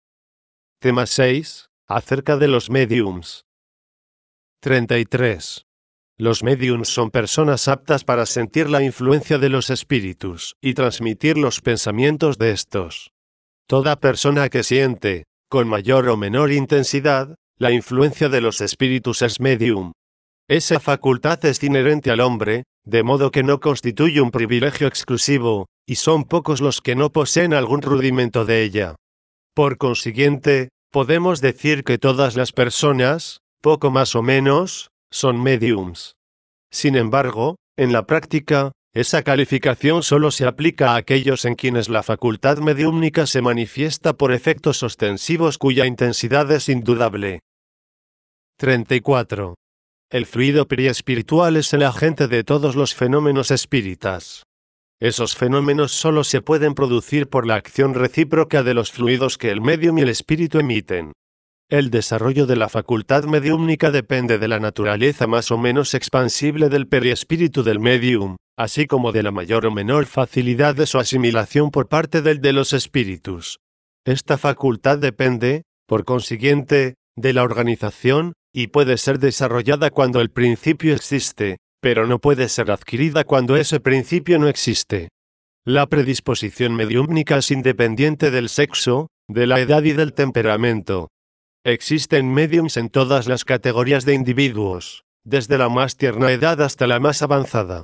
Tema seis. Acerca de los médiums. treinta y tres. Los médiums son personas aptas para sentir la influencia de los espíritus y transmitir los pensamientos de estos. Toda persona que siente, con mayor o menor intensidad, la influencia de los espíritus es médium. Esa facultad es inherente al hombre, de modo que no constituye un privilegio exclusivo, y son pocos los que no poseen algún rudimento de ella. Por consiguiente, podemos decir que todas las personas, poco más o menos, son médiums. Sin embargo, en la práctica, esa calificación solo se aplica a aquellos en quienes la facultad mediúmnica se manifiesta por efectos ostensivos cuya intensidad es indudable. treinta y cuatro. El fluido periespiritual es el agente de todos los fenómenos espíritas. Esos fenómenos solo se pueden producir por la acción recíproca de los fluidos que el medium y el espíritu emiten. El desarrollo de la facultad mediúmnica depende de la naturaleza más o menos expansible del periespíritu del medium, así como de la mayor o menor facilidad de su asimilación por parte del de los espíritus. Esta facultad depende, por consiguiente, de la organización, y puede ser desarrollada cuando el principio existe, pero no puede ser adquirida cuando ese principio no existe. La predisposición mediúmnica es independiente del sexo, de la edad y del temperamento. Existen médiums en todas las categorías de individuos, desde la más tierna edad hasta la más avanzada.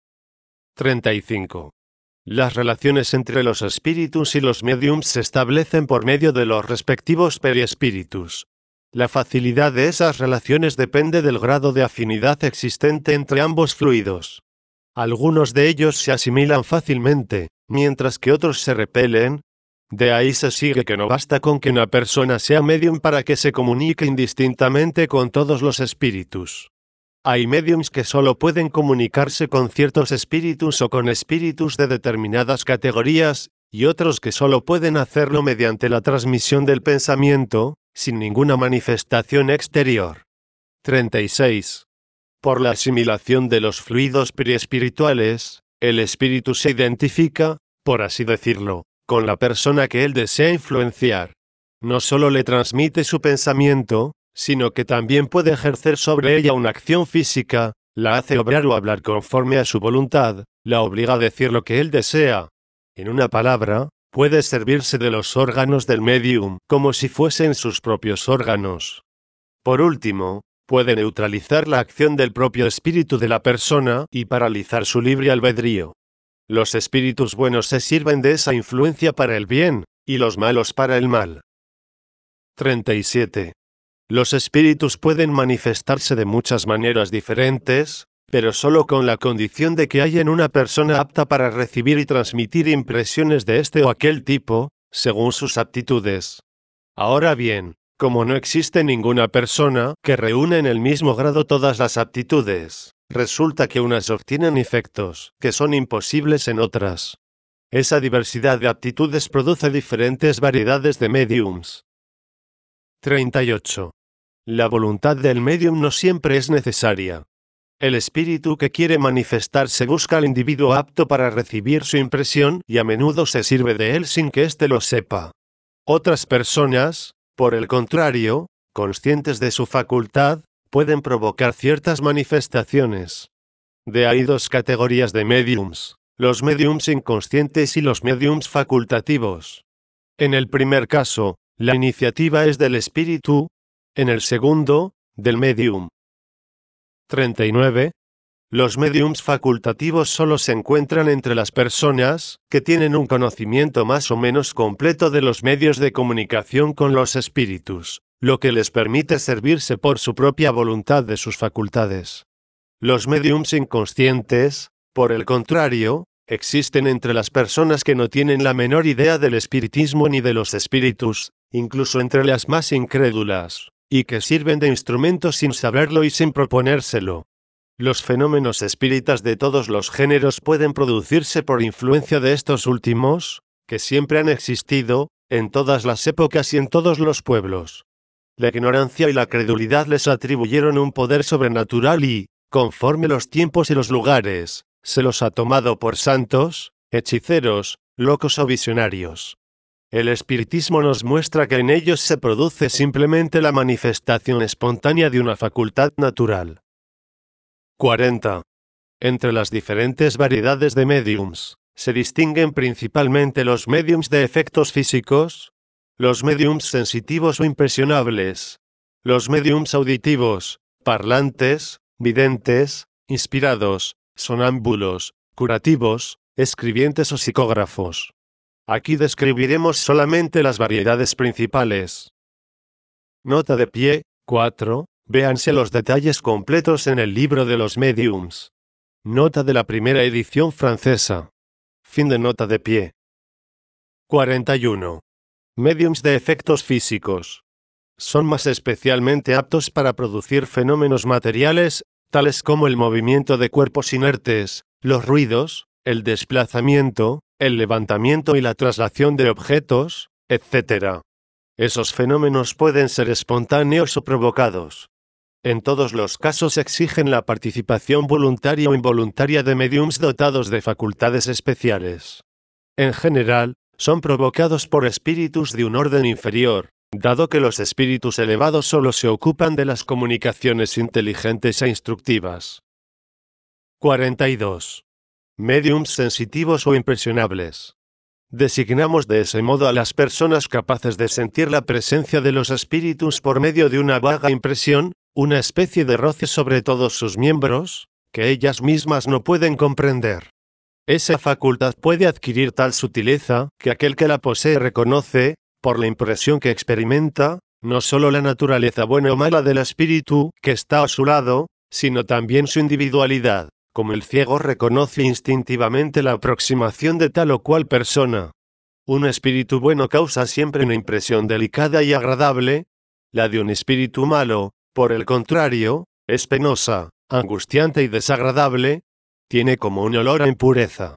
treinta y cinco. Las relaciones entre los espíritus y los médiums se establecen por medio de los respectivos periespíritus. La facilidad de esas relaciones depende del grado de afinidad existente entre ambos fluidos. Algunos de ellos se asimilan fácilmente, mientras que otros se repelen. De ahí se sigue que no basta con que una persona sea medium para que se comunique indistintamente con todos los espíritus. Hay mediums que solo pueden comunicarse con ciertos espíritus o con espíritus de determinadas categorías, y otros que solo pueden hacerlo mediante la transmisión del pensamiento, sin ninguna manifestación exterior. treinta y seis. Por la asimilación de los fluidos periespirituales, el espíritu se identifica, por así decirlo, con la persona que él desea influenciar. No solo le transmite su pensamiento, sino que también puede ejercer sobre ella una acción física, la hace obrar o hablar conforme a su voluntad, la obliga a decir lo que él desea. En una palabra, puede servirse de los órganos del medium como si fuesen sus propios órganos. Por último, puede neutralizar la acción del propio espíritu de la persona y paralizar su libre albedrío. Los espíritus buenos se sirven de esa influencia para el bien, y los malos para el mal. treinta y siete. Los espíritus pueden manifestarse de muchas maneras diferentes, pero solo con la condición de que haya en una persona apta para recibir y transmitir impresiones de este o aquel tipo, según sus aptitudes. Ahora bien, como no existe ninguna persona que reúne en el mismo grado todas las aptitudes, resulta que unas obtienen efectos que son imposibles en otras. Esa diversidad de aptitudes produce diferentes variedades de mediums. treinta y ocho. La voluntad del medium no siempre es necesaria. El espíritu que quiere manifestarse busca al individuo apto para recibir su impresión y a menudo se sirve de él sin que éste lo sepa. Otras personas, por el contrario, conscientes de su facultad, pueden provocar ciertas manifestaciones. De ahí dos categorías de mediums, los mediums inconscientes y los mediums facultativos. En el primer caso, la iniciativa es del espíritu, en el segundo, del medium. treinta y nueve. Los mediums facultativos solo se encuentran entre las personas que tienen un conocimiento más o menos completo de los medios de comunicación con los espíritus, lo que les permite servirse por su propia voluntad de sus facultades. Los mediums inconscientes, por el contrario, existen entre las personas que no tienen la menor idea del espiritismo ni de los espíritus, incluso entre las más incrédulas, y que sirven de instrumentos sin saberlo y sin proponérselo. Los fenómenos espíritas de todos los géneros pueden producirse por influencia de estos últimos, que siempre han existido, en todas las épocas y en todos los pueblos. La ignorancia y la credulidad les atribuyeron un poder sobrenatural y, conforme los tiempos y los lugares, se los ha tomado por santos, hechiceros, locos o visionarios. El espiritismo nos muestra que en ellos se produce simplemente la manifestación espontánea de una facultad natural. cuarenta. Entre las diferentes variedades de mediums, se distinguen principalmente los mediums de efectos físicos, los mediums sensitivos o impresionables, los mediums auditivos, parlantes, videntes, inspirados, sonámbulos, curativos, escribientes o psicógrafos. Aquí describiremos solamente las variedades principales. Nota de pie, cuatro. Véanse los detalles completos en el libro de los mediums. Nota de la primera edición francesa. Fin de nota de pie. cuarenta y uno. Mediums de efectos físicos. Son más especialmente aptos para producir fenómenos materiales, tales como el movimiento de cuerpos inertes, los ruidos, el desplazamiento, el levantamiento y la traslación de objetos, etcétera. Esos fenómenos pueden ser espontáneos o provocados. En todos los casos exigen la participación voluntaria o involuntaria de mediums dotados de facultades especiales. En general, son provocados por espíritus de un orden inferior, dado que los espíritus elevados solo se ocupan de las comunicaciones inteligentes e instructivas. cuarenta y dos. Mediums sensitivos o impresionables. Designamos de ese modo a las personas capaces de sentir la presencia de los espíritus por medio de una vaga impresión, una especie de roce sobre todos sus miembros, que ellas mismas no pueden comprender. Esa facultad puede adquirir tal sutileza que aquel que la posee reconoce, por la impresión que experimenta, no solo la naturaleza buena o mala del espíritu que está a su lado, sino también su individualidad, como el ciego reconoce instintivamente la aproximación de tal o cual persona. Un espíritu bueno causa siempre una impresión delicada y agradable. La de un espíritu malo, por el contrario, es penosa, angustiante y desagradable. Tiene como un olor a impureza.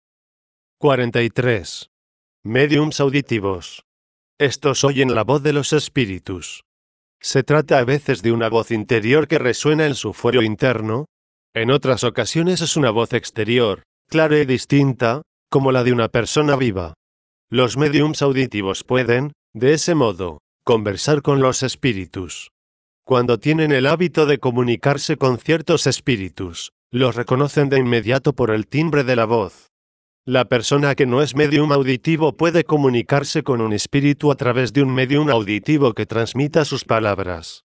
cuarenta y tres. Mediums auditivos. Estos oyen la voz de los espíritus. Se trata a veces de una voz interior que resuena en su fuero interno. En otras ocasiones es una voz exterior, clara y distinta, como la de una persona viva. Los mediums auditivos pueden, de ese modo, conversar con los espíritus. Cuando tienen el hábito de comunicarse con ciertos espíritus, los reconocen de inmediato por el timbre de la voz. La persona que no es medium auditivo puede comunicarse con un espíritu a través de un medium auditivo que transmita sus palabras.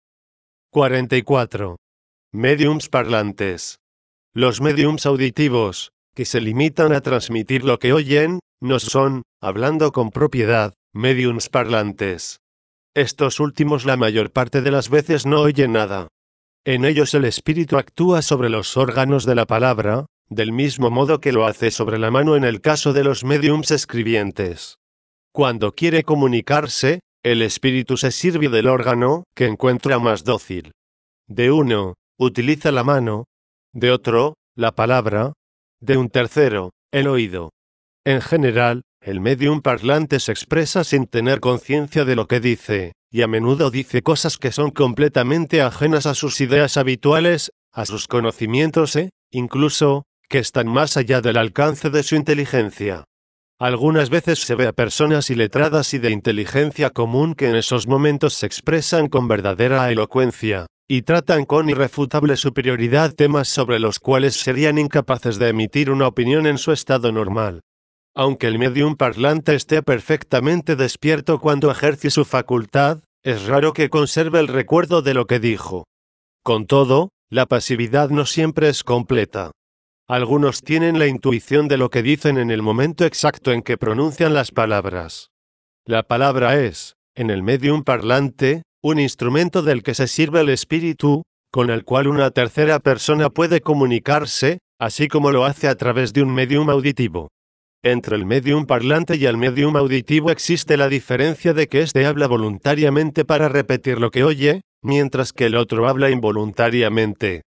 cuarenta y cuatro. Mediums parlantes. Los mediums auditivos, que se limitan a transmitir lo que oyen, no son, hablando con propiedad, mediums parlantes. Estos últimos la mayor parte de las veces no oyen nada. En ellos el espíritu actúa sobre los órganos de la palabra, del mismo modo que lo hace sobre la mano en el caso de los médiums escribientes. Cuando quiere comunicarse, el espíritu se sirve del órgano que encuentra más dócil. De uno, utiliza la mano; de otro, la palabra; de un tercero, el oído. En general, el médium parlante se expresa sin tener conciencia de lo que dice, y a menudo dice cosas que son completamente ajenas a sus ideas habituales, a sus conocimientos e, incluso, que están más allá del alcance de su inteligencia. Algunas veces se ve a personas iletradas y de inteligencia común que en esos momentos se expresan con verdadera elocuencia, y tratan con irrefutable superioridad temas sobre los cuales serían incapaces de emitir una opinión en su estado normal. Aunque el médium parlante esté perfectamente despierto cuando ejerce su facultad, es raro que conserve el recuerdo de lo que dijo. Con todo, la pasividad no siempre es completa. Algunos tienen la intuición de lo que dicen en el momento exacto en que pronuncian las palabras. La palabra es, en el médium parlante, un instrumento del que se sirve el espíritu, con el cual una tercera persona puede comunicarse, así como lo hace a través de un médium auditivo. Entre el médium parlante y el médium auditivo existe la diferencia de que éste habla voluntariamente para repetir lo que oye, mientras que el otro habla involuntariamente.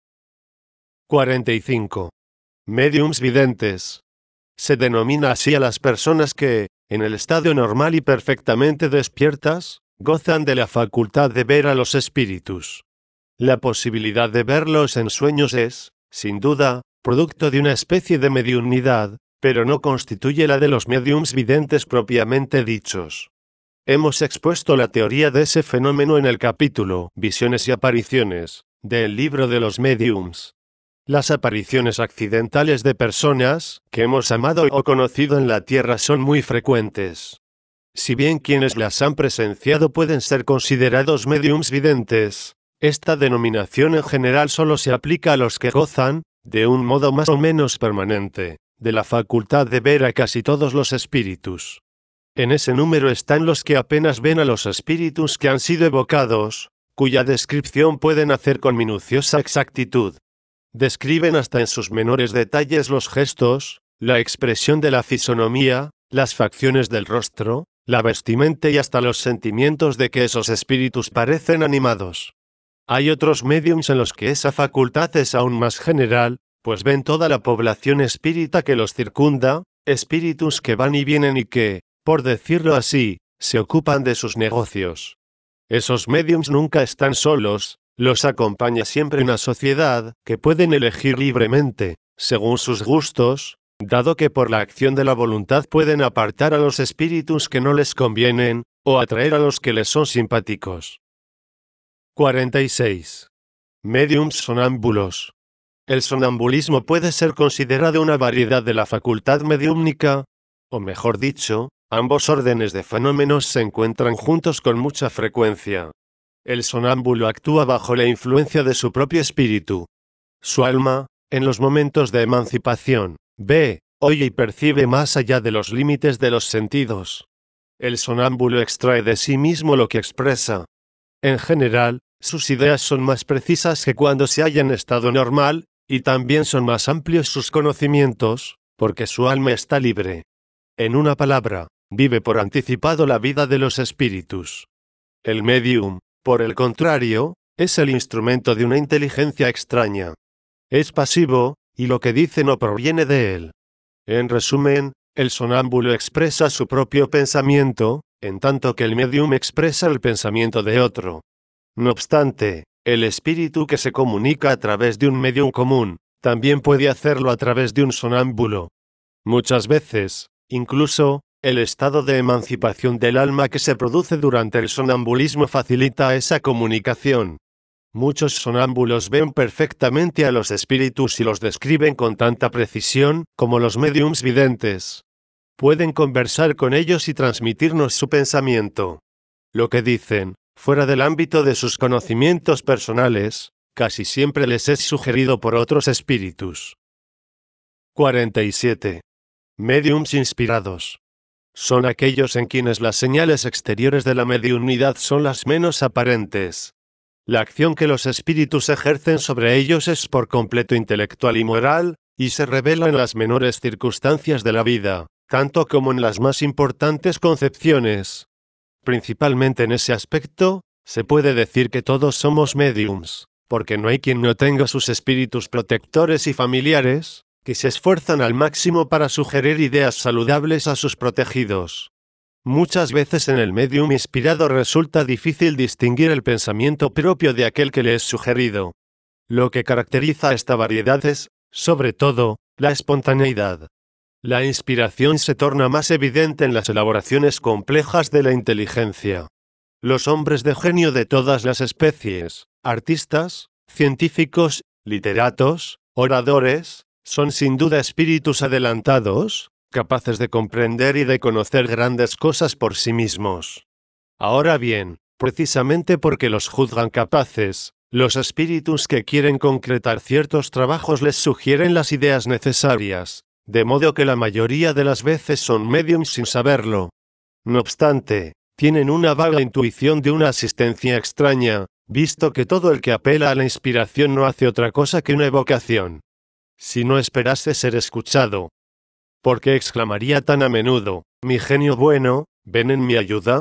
cuarenta y cinco. Médiums videntes. Se denomina así a las personas que, en el estado normal y perfectamente despiertas, gozan de la facultad de ver a los espíritus. La posibilidad de verlos en sueños es, sin duda, producto de una especie de mediunidad, pero no constituye la de los médiums videntes propiamente dichos. Hemos expuesto la teoría de ese fenómeno en el capítulo Visiones y apariciones, del libro de los médiums. Las apariciones accidentales de personas que hemos amado o conocido en la Tierra son muy frecuentes. Si bien quienes las han presenciado pueden ser considerados médiums videntes, esta denominación en general solo se aplica a los que gozan, de un modo más o menos permanente, de la facultad de ver a casi todos los espíritus. En ese número están los que apenas ven a los espíritus que han sido evocados, cuya descripción pueden hacer con minuciosa exactitud. Describen hasta en sus menores detalles los gestos, la expresión de la fisonomía, las facciones del rostro, la vestimenta y hasta los sentimientos de que esos espíritus parecen animados. Hay otros médiums en los que esa facultad es aún más general, pues ven toda la población espírita que los circunda, espíritus que van y vienen y que, por decirlo así, se ocupan de sus negocios. Esos médiums nunca están solos, los acompaña siempre una sociedad, que pueden elegir libremente, según sus gustos, dado que por la acción de la voluntad pueden apartar a los espíritus que no les convienen, o atraer a los que les son simpáticos. cuarenta y seis. Médiums sonámbulos. El sonambulismo puede ser considerado una variedad de la facultad mediúmnica, o mejor dicho, ambos órdenes de fenómenos se encuentran juntos con mucha frecuencia. El sonámbulo actúa bajo la influencia de su propio espíritu. Su alma, en los momentos de emancipación, ve, oye y percibe más allá de los límites de los sentidos. El sonámbulo extrae de sí mismo lo que expresa. En general, sus ideas son más precisas que cuando se halla en estado normal, y también son más amplios sus conocimientos, porque su alma está libre. En una palabra, vive por anticipado la vida de los espíritus. El médium, por el contrario, es el instrumento de una inteligencia extraña. Es pasivo, y lo que dice no proviene de él. En resumen, el sonámbulo expresa su propio pensamiento, en tanto que el médium expresa el pensamiento de otro. No obstante, el espíritu que se comunica a través de un médium común, también puede hacerlo a través de un sonámbulo. Muchas veces, incluso, el estado de emancipación del alma que se produce durante el sonambulismo facilita esa comunicación. Muchos sonámbulos ven perfectamente a los espíritus y los describen con tanta precisión como los médiums videntes. Pueden conversar con ellos y transmitirnos su pensamiento. Lo que dicen, fuera del ámbito de sus conocimientos personales, casi siempre les es sugerido por otros espíritus. cuarenta y siete. Médiums inspirados. Son aquellos en quienes las señales exteriores de la mediunidad son las menos aparentes. La acción que los espíritus ejercen sobre ellos es por completo intelectual y moral, y se revela en las menores circunstancias de la vida, tanto como en las más importantes concepciones. Principalmente en ese aspecto, se puede decir que todos somos mediums, porque no hay quien no tenga sus espíritus protectores y familiares, que se esfuerzan al máximo para sugerir ideas saludables a sus protegidos. Muchas veces en el medium inspirado resulta difícil distinguir el pensamiento propio de aquel que le es sugerido. Lo que caracteriza a esta variedad es, sobre todo, la espontaneidad. La inspiración se torna más evidente en las elaboraciones complejas de la inteligencia. Los hombres de genio de todas las especies, artistas, científicos, literatos, oradores, son sin duda espíritus adelantados, capaces de comprender y de conocer grandes cosas por sí mismos. Ahora bien, precisamente porque los juzgan capaces, los espíritus que quieren concretar ciertos trabajos les sugieren las ideas necesarias, de modo que la mayoría de las veces son médiums sin saberlo. No obstante, tienen una vaga intuición de una asistencia extraña, visto que todo el que apela a la inspiración no hace otra cosa que una evocación. Si no esperase ser escuchado, ¿por qué exclamaría tan a menudo, mi genio bueno, ven en mi ayuda?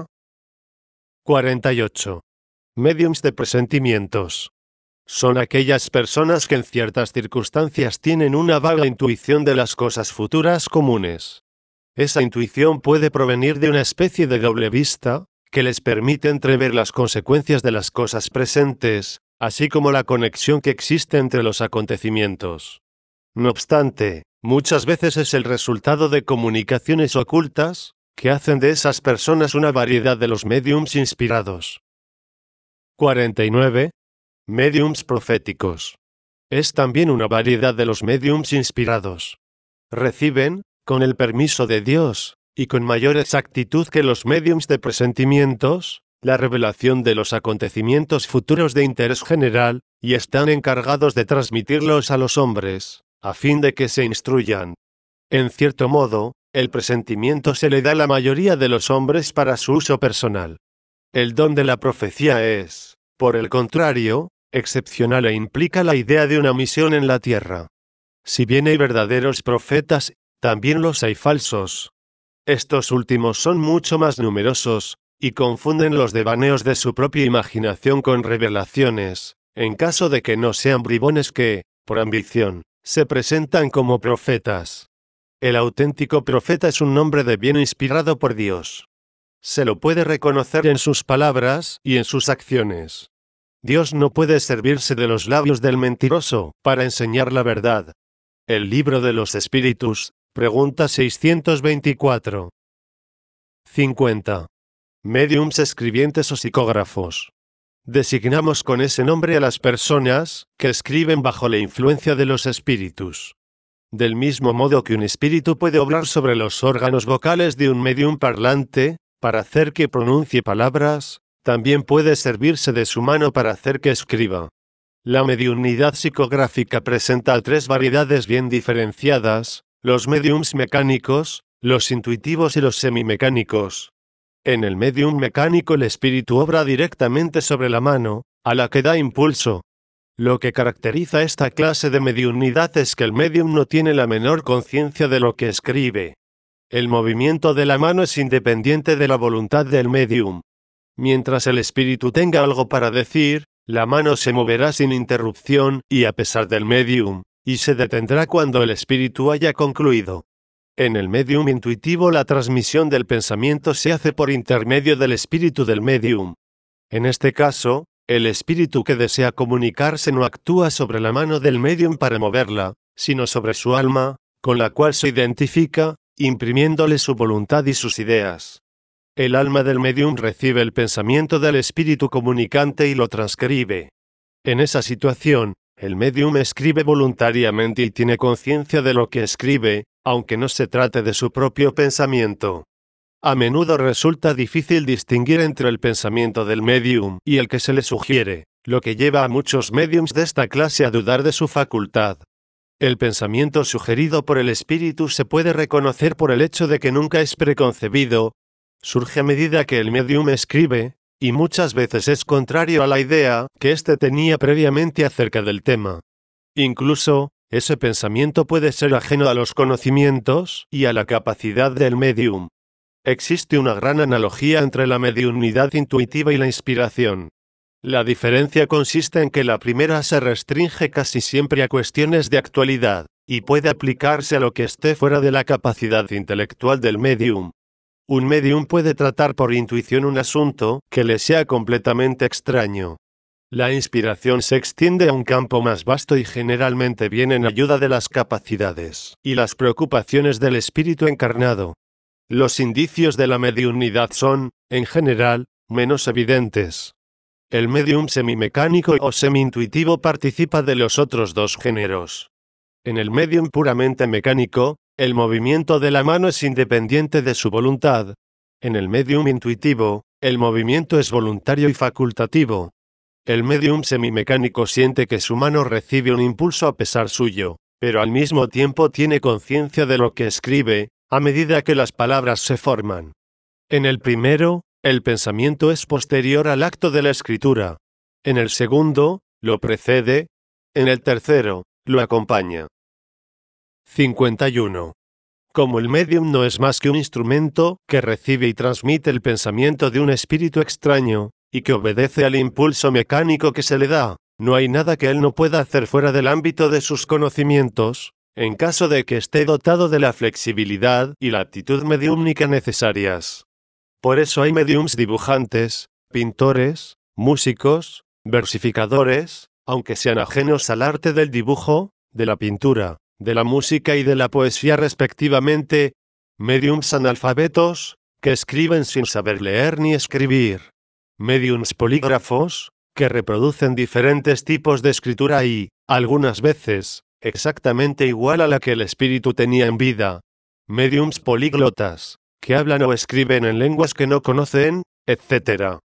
cuarenta y ocho. Médiums de presentimientos. Son aquellas personas que en ciertas circunstancias tienen una vaga intuición de las cosas futuras comunes. Esa intuición puede provenir de una especie de doble vista, que les permite entrever las consecuencias de las cosas presentes, así como la conexión que existe entre los acontecimientos. No obstante, muchas veces es el resultado de comunicaciones ocultas, que hacen de esas personas una variedad de los médiums inspirados. cuarenta y nueve. Médiums proféticos. Es también una variedad de los médiums inspirados. Reciben, con el permiso de Dios, y con mayor exactitud que los médiums de presentimientos, la revelación de los acontecimientos futuros de interés general, y están encargados de transmitirlos a los hombres, a fin de que se instruyan. En cierto modo, el presentimiento se le da a la mayoría de los hombres para su uso personal. El don de la profecía es, por el contrario, excepcional e implica la idea de una misión en la tierra. Si bien hay verdaderos profetas, también los hay falsos. Estos últimos son mucho más numerosos, y confunden los devaneos de su propia imaginación con revelaciones, en caso de que no sean bribones que, por ambición, se presentan como profetas. El auténtico profeta es un hombre de bien inspirado por Dios. Se lo puede reconocer en sus palabras y en sus acciones. Dios no puede servirse de los labios del mentiroso para enseñar la verdad. El libro de los espíritus, pregunta seiscientos veinticuatro. cincuenta. Médiums escribientes o psicógrafos. Designamos con ese nombre a las personas que escriben bajo la influencia de los espíritus. Del mismo modo que un espíritu puede obrar sobre los órganos vocales de un médium parlante, para hacer que pronuncie palabras, también puede servirse de su mano para hacer que escriba. La mediunidad psicográfica presenta tres variedades bien diferenciadas: los médiums mecánicos, los intuitivos y los semimecánicos. En el médium mecánico el espíritu obra directamente sobre la mano, a la que da impulso. Lo que caracteriza esta clase de mediunidad es que el médium no tiene la menor conciencia de lo que escribe. El movimiento de la mano es independiente de la voluntad del médium. Mientras el espíritu tenga algo para decir, la mano se moverá sin interrupción y a pesar del médium, y se detendrá cuando el espíritu haya concluido. En el médium intuitivo la transmisión del pensamiento se hace por intermedio del espíritu del médium. En este caso, el espíritu que desea comunicarse no actúa sobre la mano del médium para moverla, sino sobre su alma, con la cual se identifica, imprimiéndole su voluntad y sus ideas. El alma del médium recibe el pensamiento del espíritu comunicante y lo transcribe. En esa situación, el médium escribe voluntariamente y tiene conciencia de lo que escribe, aunque no se trate de su propio pensamiento. A menudo resulta difícil distinguir entre el pensamiento del médium y el que se le sugiere, lo que lleva a muchos médiums de esta clase a dudar de su facultad. El pensamiento sugerido por el espíritu se puede reconocer por el hecho de que nunca es preconcebido. Surge a medida que el médium escribe, y muchas veces es contrario a la idea que éste tenía previamente acerca del tema. Incluso, ese pensamiento puede ser ajeno a los conocimientos y a la capacidad del medium. Existe una gran analogía entre la mediunidad intuitiva y la inspiración. La diferencia consiste en que la primera se restringe casi siempre a cuestiones de actualidad, y puede aplicarse a lo que esté fuera de la capacidad intelectual del medium. Un medium puede tratar por intuición un asunto que le sea completamente extraño. La inspiración se extiende a un campo más vasto y generalmente viene en ayuda de las capacidades y las preocupaciones del espíritu encarnado. Los indicios de la mediunidad son, en general, menos evidentes. El medium semimecánico o semi-intuitivo participa de los otros dos géneros. En el medium puramente mecánico, el movimiento de la mano es independiente de su voluntad. En el medium intuitivo, el movimiento es voluntario y facultativo. El medium semimecánico siente que su mano recibe un impulso a pesar suyo, pero al mismo tiempo tiene conciencia de lo que escribe, a medida que las palabras se forman. En el primero, el pensamiento es posterior al acto de la escritura. En el segundo, lo precede. En el tercero, lo acompaña. cincuenta y uno. Como el medium no es más que un instrumento que recibe y transmite el pensamiento de un espíritu extraño, y que obedece al impulso mecánico que se le da, no hay nada que él no pueda hacer fuera del ámbito de sus conocimientos, en caso de que esté dotado de la flexibilidad y la aptitud mediúmnica necesarias. Por eso hay mediums dibujantes, pintores, músicos, versificadores, aunque sean ajenos al arte del dibujo, de la pintura, de la música y de la poesía respectivamente, mediums analfabetos, que escriben sin saber leer ni escribir, mediums polígrafos, que reproducen diferentes tipos de escritura y, algunas veces, exactamente igual a la que el espíritu tenía en vida, mediums políglotas, que hablan o escriben en lenguas que no conocen, etcétera.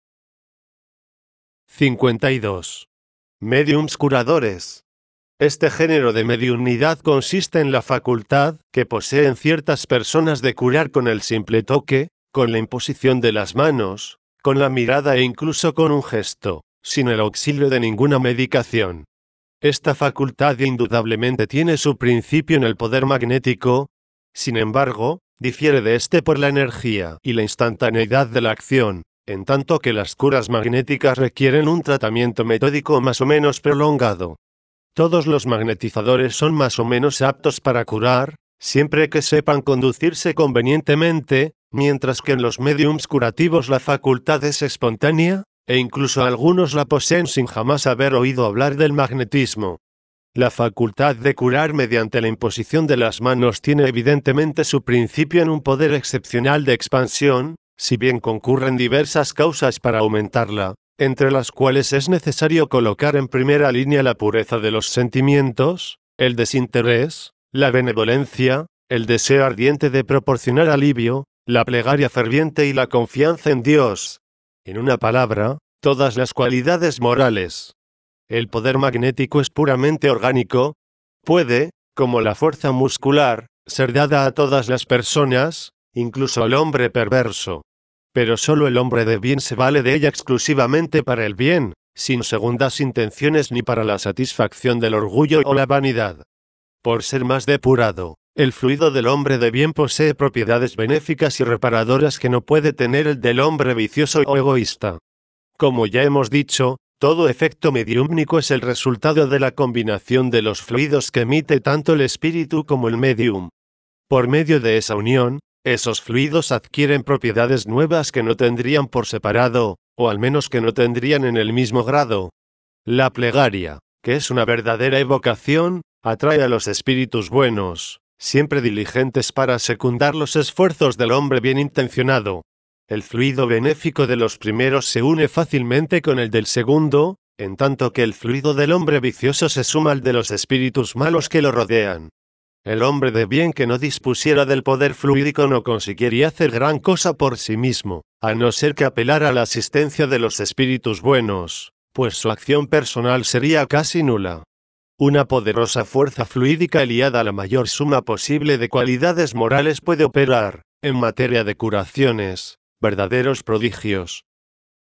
cincuenta y dos. Mediums curadores. Este género de mediunidad consiste en la facultad que poseen ciertas personas de curar con el simple toque, con la imposición de las manos, con la mirada e incluso con un gesto, sin el auxilio de ninguna medicación. Esta facultad indudablemente tiene su principio en el poder magnético, sin embargo, difiere de este por la energía y la instantaneidad de la acción, en tanto que las curas magnéticas requieren un tratamiento metódico más o menos prolongado. Todos los magnetizadores son más o menos aptos para curar, siempre que sepan conducirse convenientemente, mientras que en los mediums curativos la facultad es espontánea, e incluso algunos la poseen sin jamás haber oído hablar del magnetismo. La facultad de curar mediante la imposición de las manos tiene evidentemente su principio en un poder excepcional de expansión, si bien concurren diversas causas para aumentarla, entre las cuales es necesario colocar en primera línea la pureza de los sentimientos, el desinterés, la benevolencia, el deseo ardiente de proporcionar alivio, la plegaria ferviente y la confianza en Dios. En una palabra, todas las cualidades morales. El poder magnético es puramente orgánico. Puede, como la fuerza muscular, ser dada a todas las personas, incluso al hombre perverso. Pero solo el hombre de bien se vale de ella exclusivamente para el bien, sin segundas intenciones ni para la satisfacción del orgullo o la vanidad. Por ser más depurado, el fluido del hombre de bien posee propiedades benéficas y reparadoras que no puede tener el del hombre vicioso o egoísta. Como ya hemos dicho, todo efecto mediúmnico es el resultado de la combinación de los fluidos que emite tanto el espíritu como el medium. Por medio de esa unión, esos fluidos adquieren propiedades nuevas que no tendrían por separado, o al menos que no tendrían en el mismo grado. La plegaria, que es una verdadera evocación, atrae a los espíritus buenos, siempre diligentes para secundar los esfuerzos del hombre bien intencionado. El fluido benéfico de los primeros se une fácilmente con el del segundo, en tanto que el fluido del hombre vicioso se suma al de los espíritus malos que lo rodean. El hombre de bien que no dispusiera del poder fluídico no conseguiría hacer gran cosa por sí mismo, a no ser que apelara a la asistencia de los espíritus buenos, pues su acción personal sería casi nula. Una poderosa fuerza fluídica aliada a la mayor suma posible de cualidades morales puede operar, en materia de curaciones, verdaderos prodigios.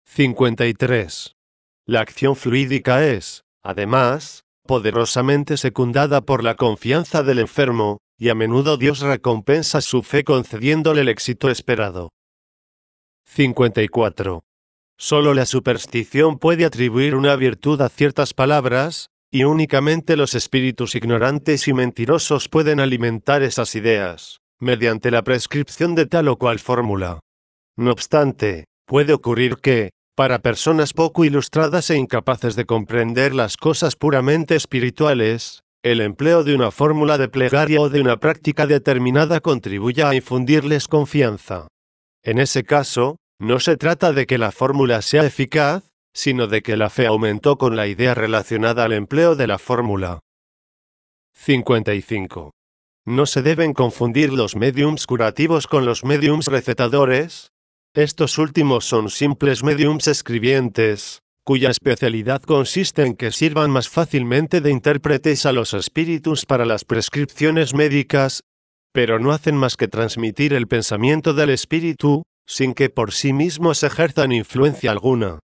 cincuenta y tres. La acción fluídica es, además, poderosamente secundada por la confianza del enfermo, y a menudo Dios recompensa su fe concediéndole el éxito esperado. cincuenta y cuatro. Solo la superstición puede atribuir una virtud a ciertas palabras, y únicamente los espíritus ignorantes y mentirosos pueden alimentar esas ideas, mediante la prescripción de tal o cual fórmula. No obstante, puede ocurrir que, para personas poco ilustradas e incapaces de comprender las cosas puramente espirituales, el empleo de una fórmula de plegaria o de una práctica determinada contribuya a infundirles confianza. En ese caso, no se trata de que la fórmula sea eficaz, sino de que la fe aumentó con la idea relacionada al empleo de la fórmula. cincuenta y cinco. No se deben confundir los médiums curativos con los médiums recetadores. Estos últimos son simples médiums escribientes, cuya especialidad consiste en que sirvan más fácilmente de intérpretes a los espíritus para las prescripciones médicas, pero no hacen más que transmitir el pensamiento del espíritu, sin que por sí mismos ejerzan influencia alguna.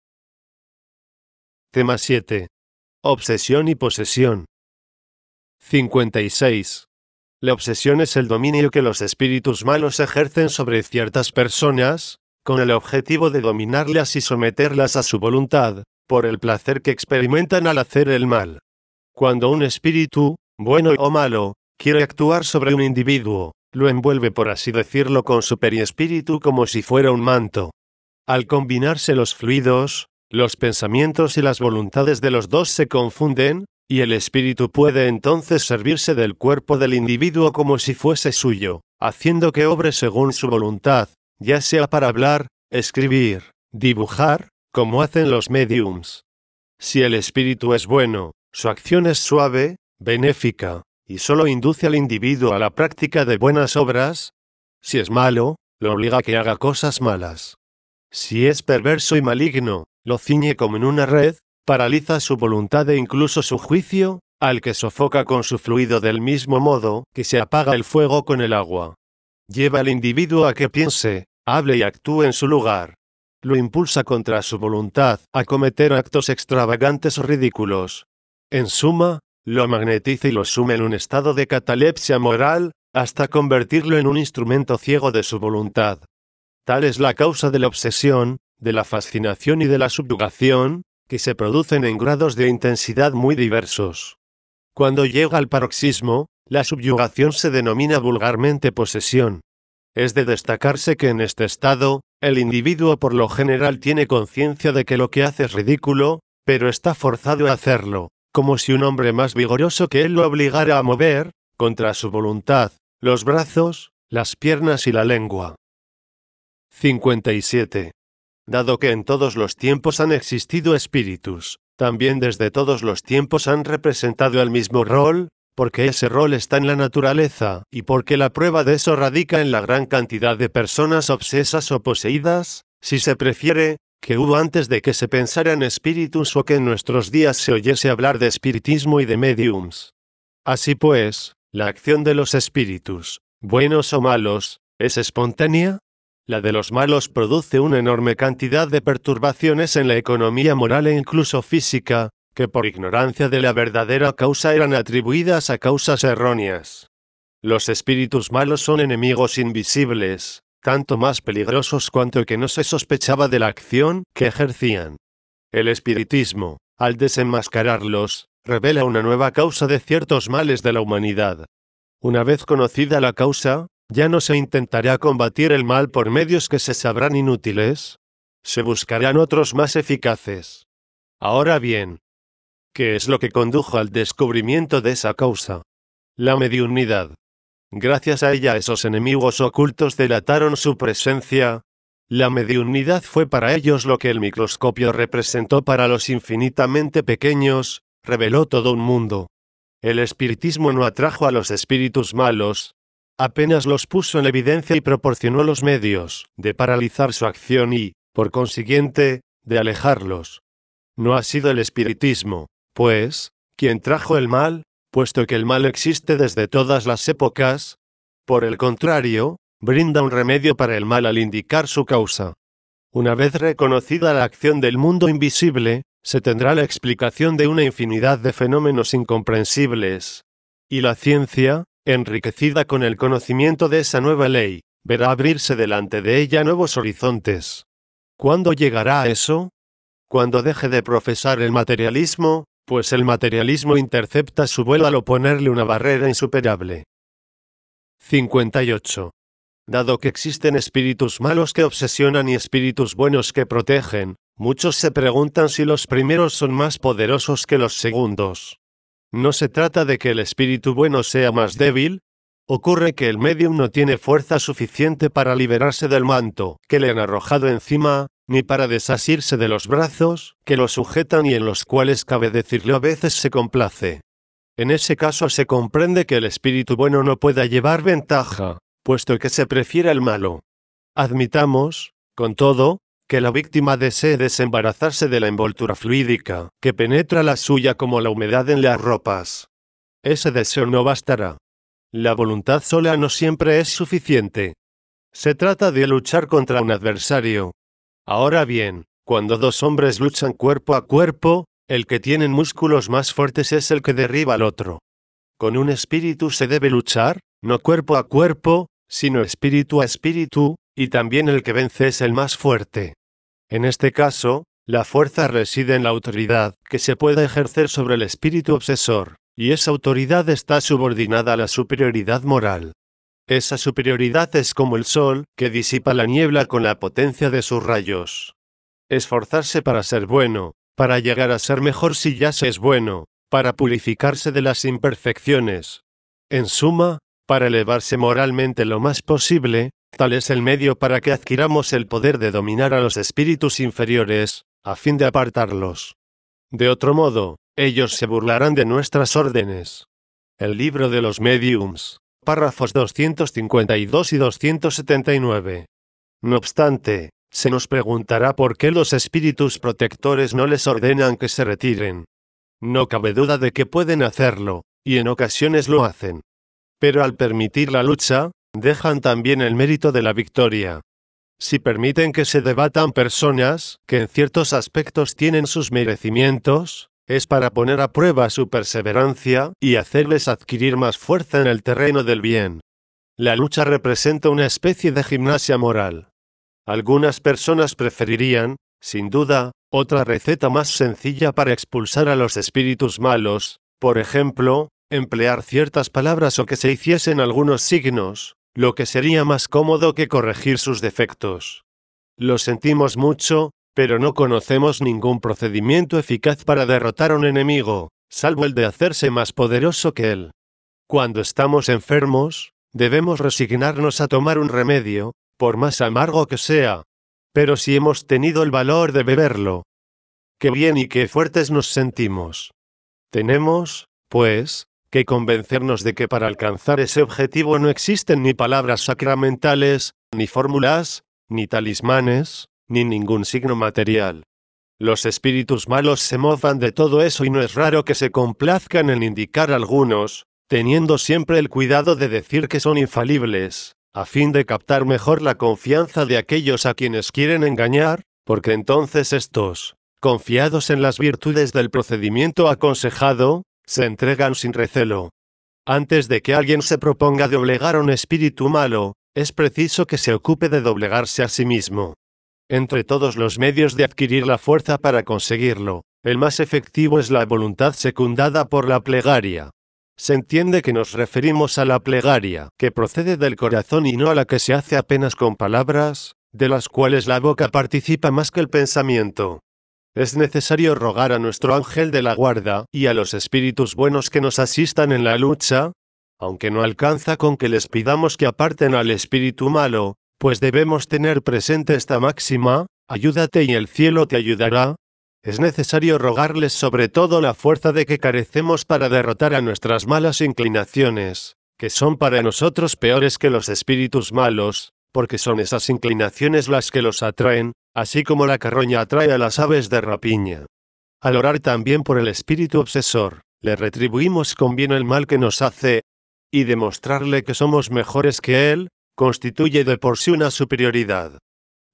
Tema siete. Obsesión y posesión. cincuenta y seis. La obsesión es el dominio que los espíritus malos ejercen sobre ciertas personas, con el objetivo de dominarlas y someterlas a su voluntad, por el placer que experimentan al hacer el mal. Cuando un espíritu, bueno o malo, quiere actuar sobre un individuo, lo envuelve por así decirlo con su periespíritu como si fuera un manto. Al combinarse los fluidos, los pensamientos y las voluntades de los dos se confunden, y el espíritu puede entonces servirse del cuerpo del individuo como si fuese suyo, haciendo que obre según su voluntad, ya sea para hablar, escribir, dibujar, como hacen los médiums. Si el espíritu es bueno, su acción es suave, benéfica, y solo induce al individuo a la práctica de buenas obras. Si es malo, lo obliga a que haga cosas malas. Si es perverso y maligno, lo ciñe como en una red, paraliza su voluntad e incluso su juicio, al que sofoca con su fluido del mismo modo que se apaga el fuego con el agua. Lleva al individuo a que piense, hable y actúe en su lugar. Lo impulsa contra su voluntad a cometer actos extravagantes o ridículos. En suma, lo magnetiza y lo sume en un estado de catalepsia moral, hasta convertirlo en un instrumento ciego de su voluntad. Tal es la causa de la obsesión, de la fascinación y de la subyugación, que se producen en grados de intensidad muy diversos. Cuando llega al paroxismo, la subyugación se denomina vulgarmente posesión. Es de destacarse que en este estado, el individuo por lo general tiene conciencia de que lo que hace es ridículo, pero está forzado a hacerlo, como si un hombre más vigoroso que él lo obligara a mover, contra su voluntad, los brazos, las piernas y la lengua. cincuenta y siete. Dado que en todos los tiempos han existido espíritus, también desde todos los tiempos han representado el mismo rol, porque ese rol está en la naturaleza, y porque la prueba de eso radica en la gran cantidad de personas obsesas o poseídas, si se prefiere, que hubo antes de que se pensara en espíritus o que en nuestros días se oyese hablar de espiritismo y de mediums. Así pues, la acción de los espíritus, buenos o malos, ¿es espontánea? La de los malos produce una enorme cantidad de perturbaciones en la economía moral e incluso física, que por ignorancia de la verdadera causa eran atribuidas a causas erróneas. Los espíritus malos son enemigos invisibles, tanto más peligrosos cuanto que no se sospechaba de la acción que ejercían. El espiritismo, al desenmascararlos, revela una nueva causa de ciertos males de la humanidad. Una vez conocida la causa, ya no se intentará combatir el mal por medios que se sabrán inútiles. Se buscarán otros más eficaces. Ahora bien, ¿qué es lo que condujo al descubrimiento de esa causa? La mediunidad. Gracias a ella esos enemigos ocultos delataron su presencia. La mediunidad fue para ellos lo que el microscopio representó para los infinitamente pequeños, reveló todo un mundo. El espiritismo no atrajo a los espíritus malos, apenas los puso en evidencia y proporcionó los medios de paralizar su acción y, por consiguiente, de alejarlos. No ha sido el espiritismo, pues, quien trajo el mal, puesto que el mal existe desde todas las épocas. Por el contrario, brinda un remedio para el mal al indicar su causa. Una vez reconocida la acción del mundo invisible, se tendrá la explicación de una infinidad de fenómenos incomprensibles. Y la ciencia, enriquecida con el conocimiento de esa nueva ley, verá abrirse delante de ella nuevos horizontes. ¿Cuándo llegará a eso? Cuando deje de profesar el materialismo, pues el materialismo intercepta su vuelo al oponerle una barrera insuperable. cincuenta y ocho. Dado que existen espíritus malos que obsesionan y espíritus buenos que protegen, muchos se preguntan si los primeros son más poderosos que los segundos. No se trata de que el espíritu bueno sea más débil. Ocurre que el médium no tiene fuerza suficiente para liberarse del manto que le han arrojado encima, ni para desasirse de los brazos que lo sujetan y en los cuales, cabe decirlo, a veces se complace. En ese caso se comprende que el espíritu bueno no pueda llevar ventaja, puesto que se prefiere el malo. Admitamos, con todo, que la víctima desee desembarazarse de la envoltura fluídica que penetra la suya como la humedad en las ropas. Ese deseo no bastará. La voluntad sola no siempre es suficiente. Se trata de luchar contra un adversario. Ahora bien, cuando dos hombres luchan cuerpo a cuerpo, el que tiene músculos más fuertes es el que derriba al otro. Con un espíritu se debe luchar, no cuerpo a cuerpo, sino espíritu a espíritu, y también el que vence es el más fuerte. En este caso, la fuerza reside en la autoridad que se puede ejercer sobre el espíritu obsesor, y esa autoridad está subordinada a la superioridad moral. Esa superioridad es como el sol, que disipa la niebla con la potencia de sus rayos. Esforzarse para ser bueno, para llegar a ser mejor si ya se es bueno, para purificarse de las imperfecciones. En suma, para elevarse moralmente lo más posible, tal es el medio para que adquiramos el poder de dominar a los espíritus inferiores, a fin de apartarlos. De otro modo, ellos se burlarán de nuestras órdenes. El libro de los mediums, párrafos doscientos cincuenta y dos y doscientos setenta y nueve. No obstante, se nos preguntará por qué los espíritus protectores no les ordenan que se retiren. No cabe duda de que pueden hacerlo, y en ocasiones lo hacen. Pero al permitir la lucha, dejan también el mérito de la victoria. Si permiten que se debatan personas que en ciertos aspectos tienen sus merecimientos, es para poner a prueba su perseverancia y hacerles adquirir más fuerza en el terreno del bien. La lucha representa una especie de gimnasia moral. Algunas personas preferirían, sin duda, otra receta más sencilla para expulsar a los espíritus malos, por ejemplo, emplear ciertas palabras o que se hiciesen algunos signos, lo que sería más cómodo que corregir sus defectos. Lo sentimos mucho, pero no conocemos ningún procedimiento eficaz para derrotar a un enemigo, salvo el de hacerse más poderoso que él. Cuando estamos enfermos, debemos resignarnos a tomar un remedio, por más amargo que sea. Pero si hemos tenido el valor de beberlo, qué bien y qué fuertes nos sentimos. Tenemos, pues, que convencernos de que para alcanzar ese objetivo no existen ni palabras sacramentales, ni fórmulas, ni talismanes, ni ningún signo material. Los espíritus malos se mofan de todo eso y no es raro que se complazcan en indicar algunos, teniendo siempre el cuidado de decir que son infalibles, a fin de captar mejor la confianza de aquellos a quienes quieren engañar, porque entonces estos, confiados en las virtudes del procedimiento aconsejado, se entregan sin recelo. Antes de que alguien se proponga doblegar a un espíritu malo, es preciso que se ocupe de doblegarse a sí mismo. Entre todos los medios de adquirir la fuerza para conseguirlo, el más efectivo es la voluntad secundada por la plegaria. Se entiende que nos referimos a la plegaria, que procede del corazón y no a la que se hace apenas con palabras, de las cuales la boca participa más que el pensamiento. Es necesario rogar a nuestro ángel de la guarda y a los espíritus buenos que nos asistan en la lucha, aunque no alcanza con que les pidamos que aparten al espíritu malo, pues debemos tener presente esta máxima: ayúdate y el cielo te ayudará. Es necesario rogarles sobre todo la fuerza de que carecemos para derrotar a nuestras malas inclinaciones, que son para nosotros peores que los espíritus malos, porque son esas inclinaciones las que los atraen, así como la carroña atrae a las aves de rapiña. Al orar también por el espíritu obsesor, le retribuimos con bien el mal que nos hace, y demostrarle que somos mejores que él, constituye de por sí una superioridad.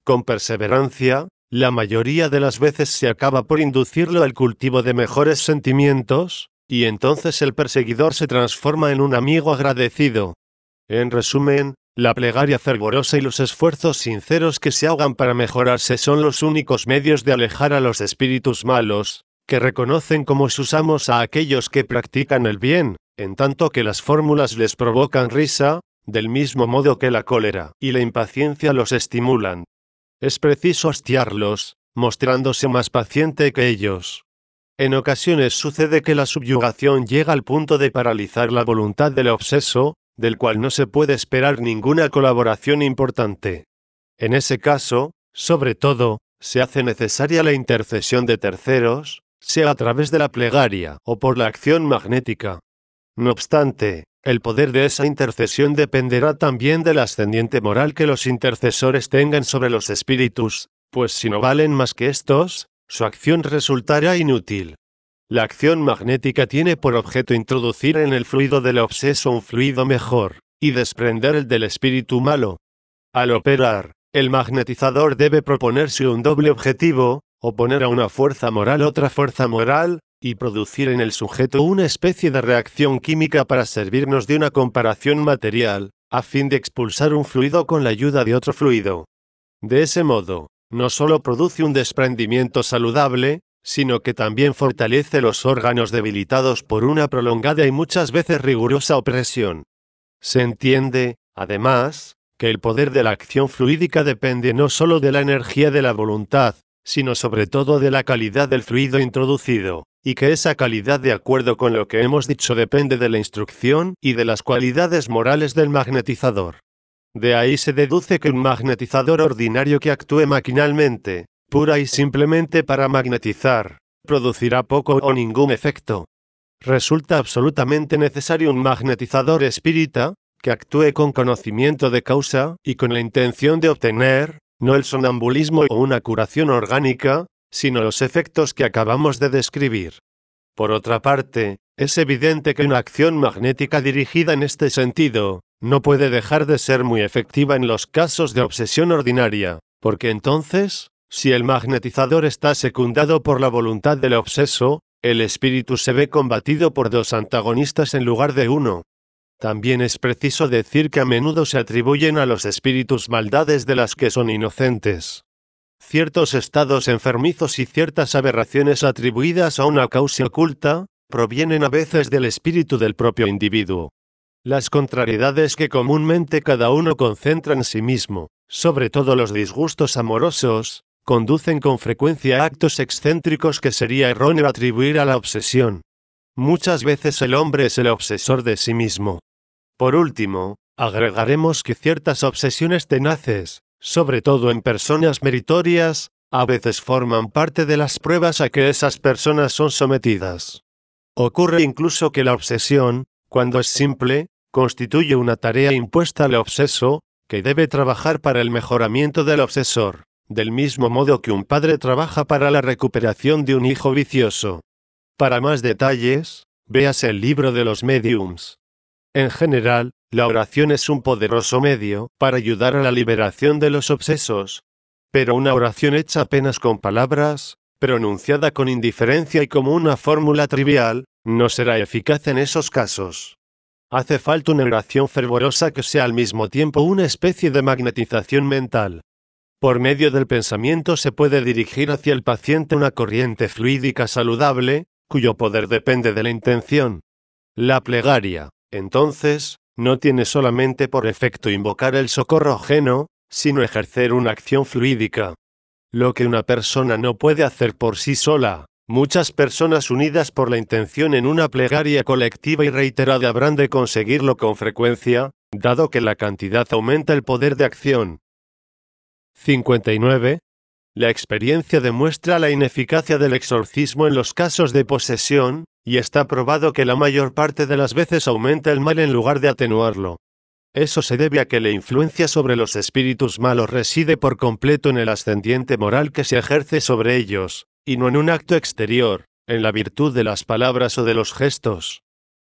Con perseverancia, la mayoría de las veces se acaba por inducirlo al cultivo de mejores sentimientos, y entonces el perseguidor se transforma en un amigo agradecido. En resumen, la plegaria fervorosa y los esfuerzos sinceros que se hagan para mejorarse son los únicos medios de alejar a los espíritus malos, que reconocen como sus amos a aquellos que practican el bien, en tanto que las fórmulas les provocan risa, del mismo modo que la cólera y la impaciencia los estimulan. Es preciso hastiarlos, mostrándose más paciente que ellos. En ocasiones sucede que la subyugación llega al punto de paralizar la voluntad del obseso, del cual no se puede esperar ninguna colaboración importante. En ese caso, sobre todo, se hace necesaria la intercesión de terceros, sea a través de la plegaria o por la acción magnética. No obstante, el poder de esa intercesión dependerá también del ascendiente moral que los intercesores tengan sobre los espíritus, pues si no valen más que estos, su acción resultará inútil. La acción magnética tiene por objeto introducir en el fluido del obseso un fluido mejor, y desprender el del espíritu malo. Al operar, el magnetizador debe proponerse un doble objetivo, oponer a una fuerza moral otra fuerza moral, y producir en el sujeto una especie de reacción química para servirnos de una comparación material, a fin de expulsar un fluido con la ayuda de otro fluido. De ese modo, no solo produce un desprendimiento saludable, sino que también fortalece los órganos debilitados por una prolongada y muchas veces rigurosa opresión. Se entiende, además, que el poder de la acción fluídica depende no solo de la energía de la voluntad, sino sobre todo de la calidad del fluido introducido, y que esa calidad, de acuerdo con lo que hemos dicho, depende de la instrucción y de las cualidades morales del magnetizador. De ahí se deduce que un magnetizador ordinario que actúe maquinalmente, pura y simplemente para magnetizar, producirá poco o ningún efecto. Resulta absolutamente necesario un magnetizador espírita, que actúe con conocimiento de causa y con la intención de obtener, no el sonambulismo o una curación orgánica, sino los efectos que acabamos de describir. Por otra parte, es evidente que una acción magnética dirigida en este sentido, no puede dejar de ser muy efectiva en los casos de obsesión ordinaria, porque entonces, si el magnetizador está secundado por la voluntad del obseso, el espíritu se ve combatido por dos antagonistas en lugar de uno. También es preciso decir que a menudo se atribuyen a los espíritus maldades de las que son inocentes. Ciertos estados enfermizos y ciertas aberraciones atribuidas a una causa oculta, provienen a veces del espíritu del propio individuo. Las contrariedades que comúnmente cada uno concentra en sí mismo, sobre todo los disgustos amorosos, conducen con frecuencia a actos excéntricos que sería erróneo atribuir a la obsesión. Muchas veces el hombre es el obsesor de sí mismo. Por último, agregaremos que ciertas obsesiones tenaces, sobre todo en personas meritorias, a veces forman parte de las pruebas a que esas personas son sometidas. Ocurre incluso que la obsesión, cuando es simple, constituye una tarea impuesta al obseso, que debe trabajar para el mejoramiento del obsesor, del mismo modo que un padre trabaja para la recuperación de un hijo vicioso. Para más detalles, véase el libro de los médiums. En general, la oración es un poderoso medio para ayudar a la liberación de los obsesos. Pero una oración hecha apenas con palabras, pronunciada con indiferencia y como una fórmula trivial, no será eficaz en esos casos. Hace falta una oración fervorosa que sea al mismo tiempo una especie de magnetización mental. Por medio del pensamiento se puede dirigir hacia el paciente una corriente fluídica saludable, cuyo poder depende de la intención. La plegaria, entonces, no tiene solamente por efecto invocar el socorro ajeno, sino ejercer una acción fluídica. Lo que una persona no puede hacer por sí sola, muchas personas unidas por la intención en una plegaria colectiva y reiterada habrán de conseguirlo con frecuencia, dado que la cantidad aumenta el poder de acción. cincuenta y nueve. La experiencia demuestra la ineficacia del exorcismo en los casos de posesión, y está probado que la mayor parte de las veces aumenta el mal en lugar de atenuarlo. Eso se debe a que la influencia sobre los espíritus malos reside por completo en el ascendiente moral que se ejerce sobre ellos, y no en un acto exterior, en la virtud de las palabras o de los gestos.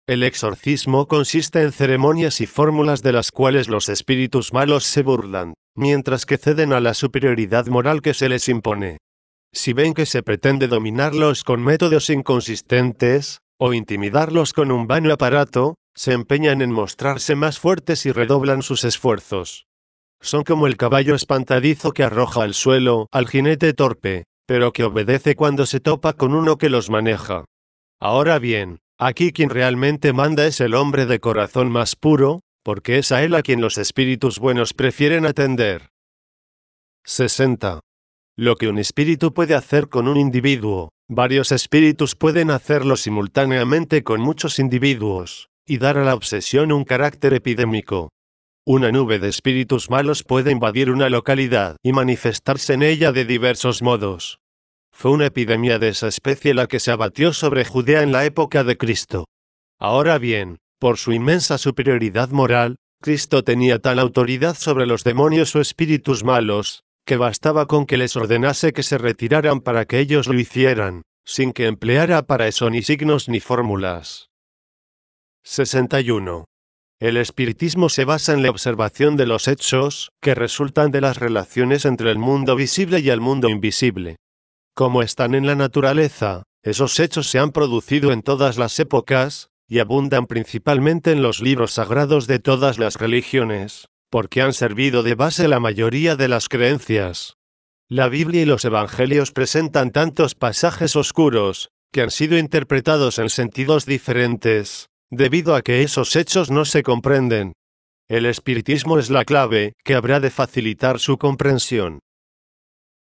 El exorcismo consiste en ceremonias y fórmulas de las cuales los espíritus malos se burlan, mientras que ceden a la superioridad moral que se les impone. Si ven que se pretende dominarlos con métodos inconsistentes, o intimidarlos con un vano aparato, se empeñan en mostrarse más fuertes y redoblan sus esfuerzos. Son como el caballo espantadizo que arroja al suelo al jinete torpe, pero que obedece cuando se topa con uno que los maneja. Ahora bien, aquí quien realmente manda es el hombre de corazón más puro, porque es a él a quien los espíritus buenos prefieren atender. sesenta. Lo que un espíritu puede hacer con un individuo, varios espíritus pueden hacerlo simultáneamente con muchos individuos, y dar a la obsesión un carácter epidémico. Una nube de espíritus malos puede invadir una localidad y manifestarse en ella de diversos modos. Fue una epidemia de esa especie la que se abatió sobre Judea en la época de Cristo. Ahora bien, por su inmensa superioridad moral, Cristo tenía tal autoridad sobre los demonios o espíritus malos, que bastaba con que les ordenase que se retiraran para que ellos lo hicieran, sin que empleara para eso ni signos ni fórmulas. sesenta y uno. El espiritismo se basa en la observación de los hechos que resultan de las relaciones entre el mundo visible y el mundo invisible. Como están en la naturaleza, esos hechos se han producido en todas las épocas, y abundan principalmente en los libros sagrados de todas las religiones, porque han servido de base la mayoría de las creencias. La Biblia y los Evangelios presentan tantos pasajes oscuros, que han sido interpretados en sentidos diferentes, debido a que esos hechos no se comprenden. El espiritismo es la clave, que habrá de facilitar su comprensión.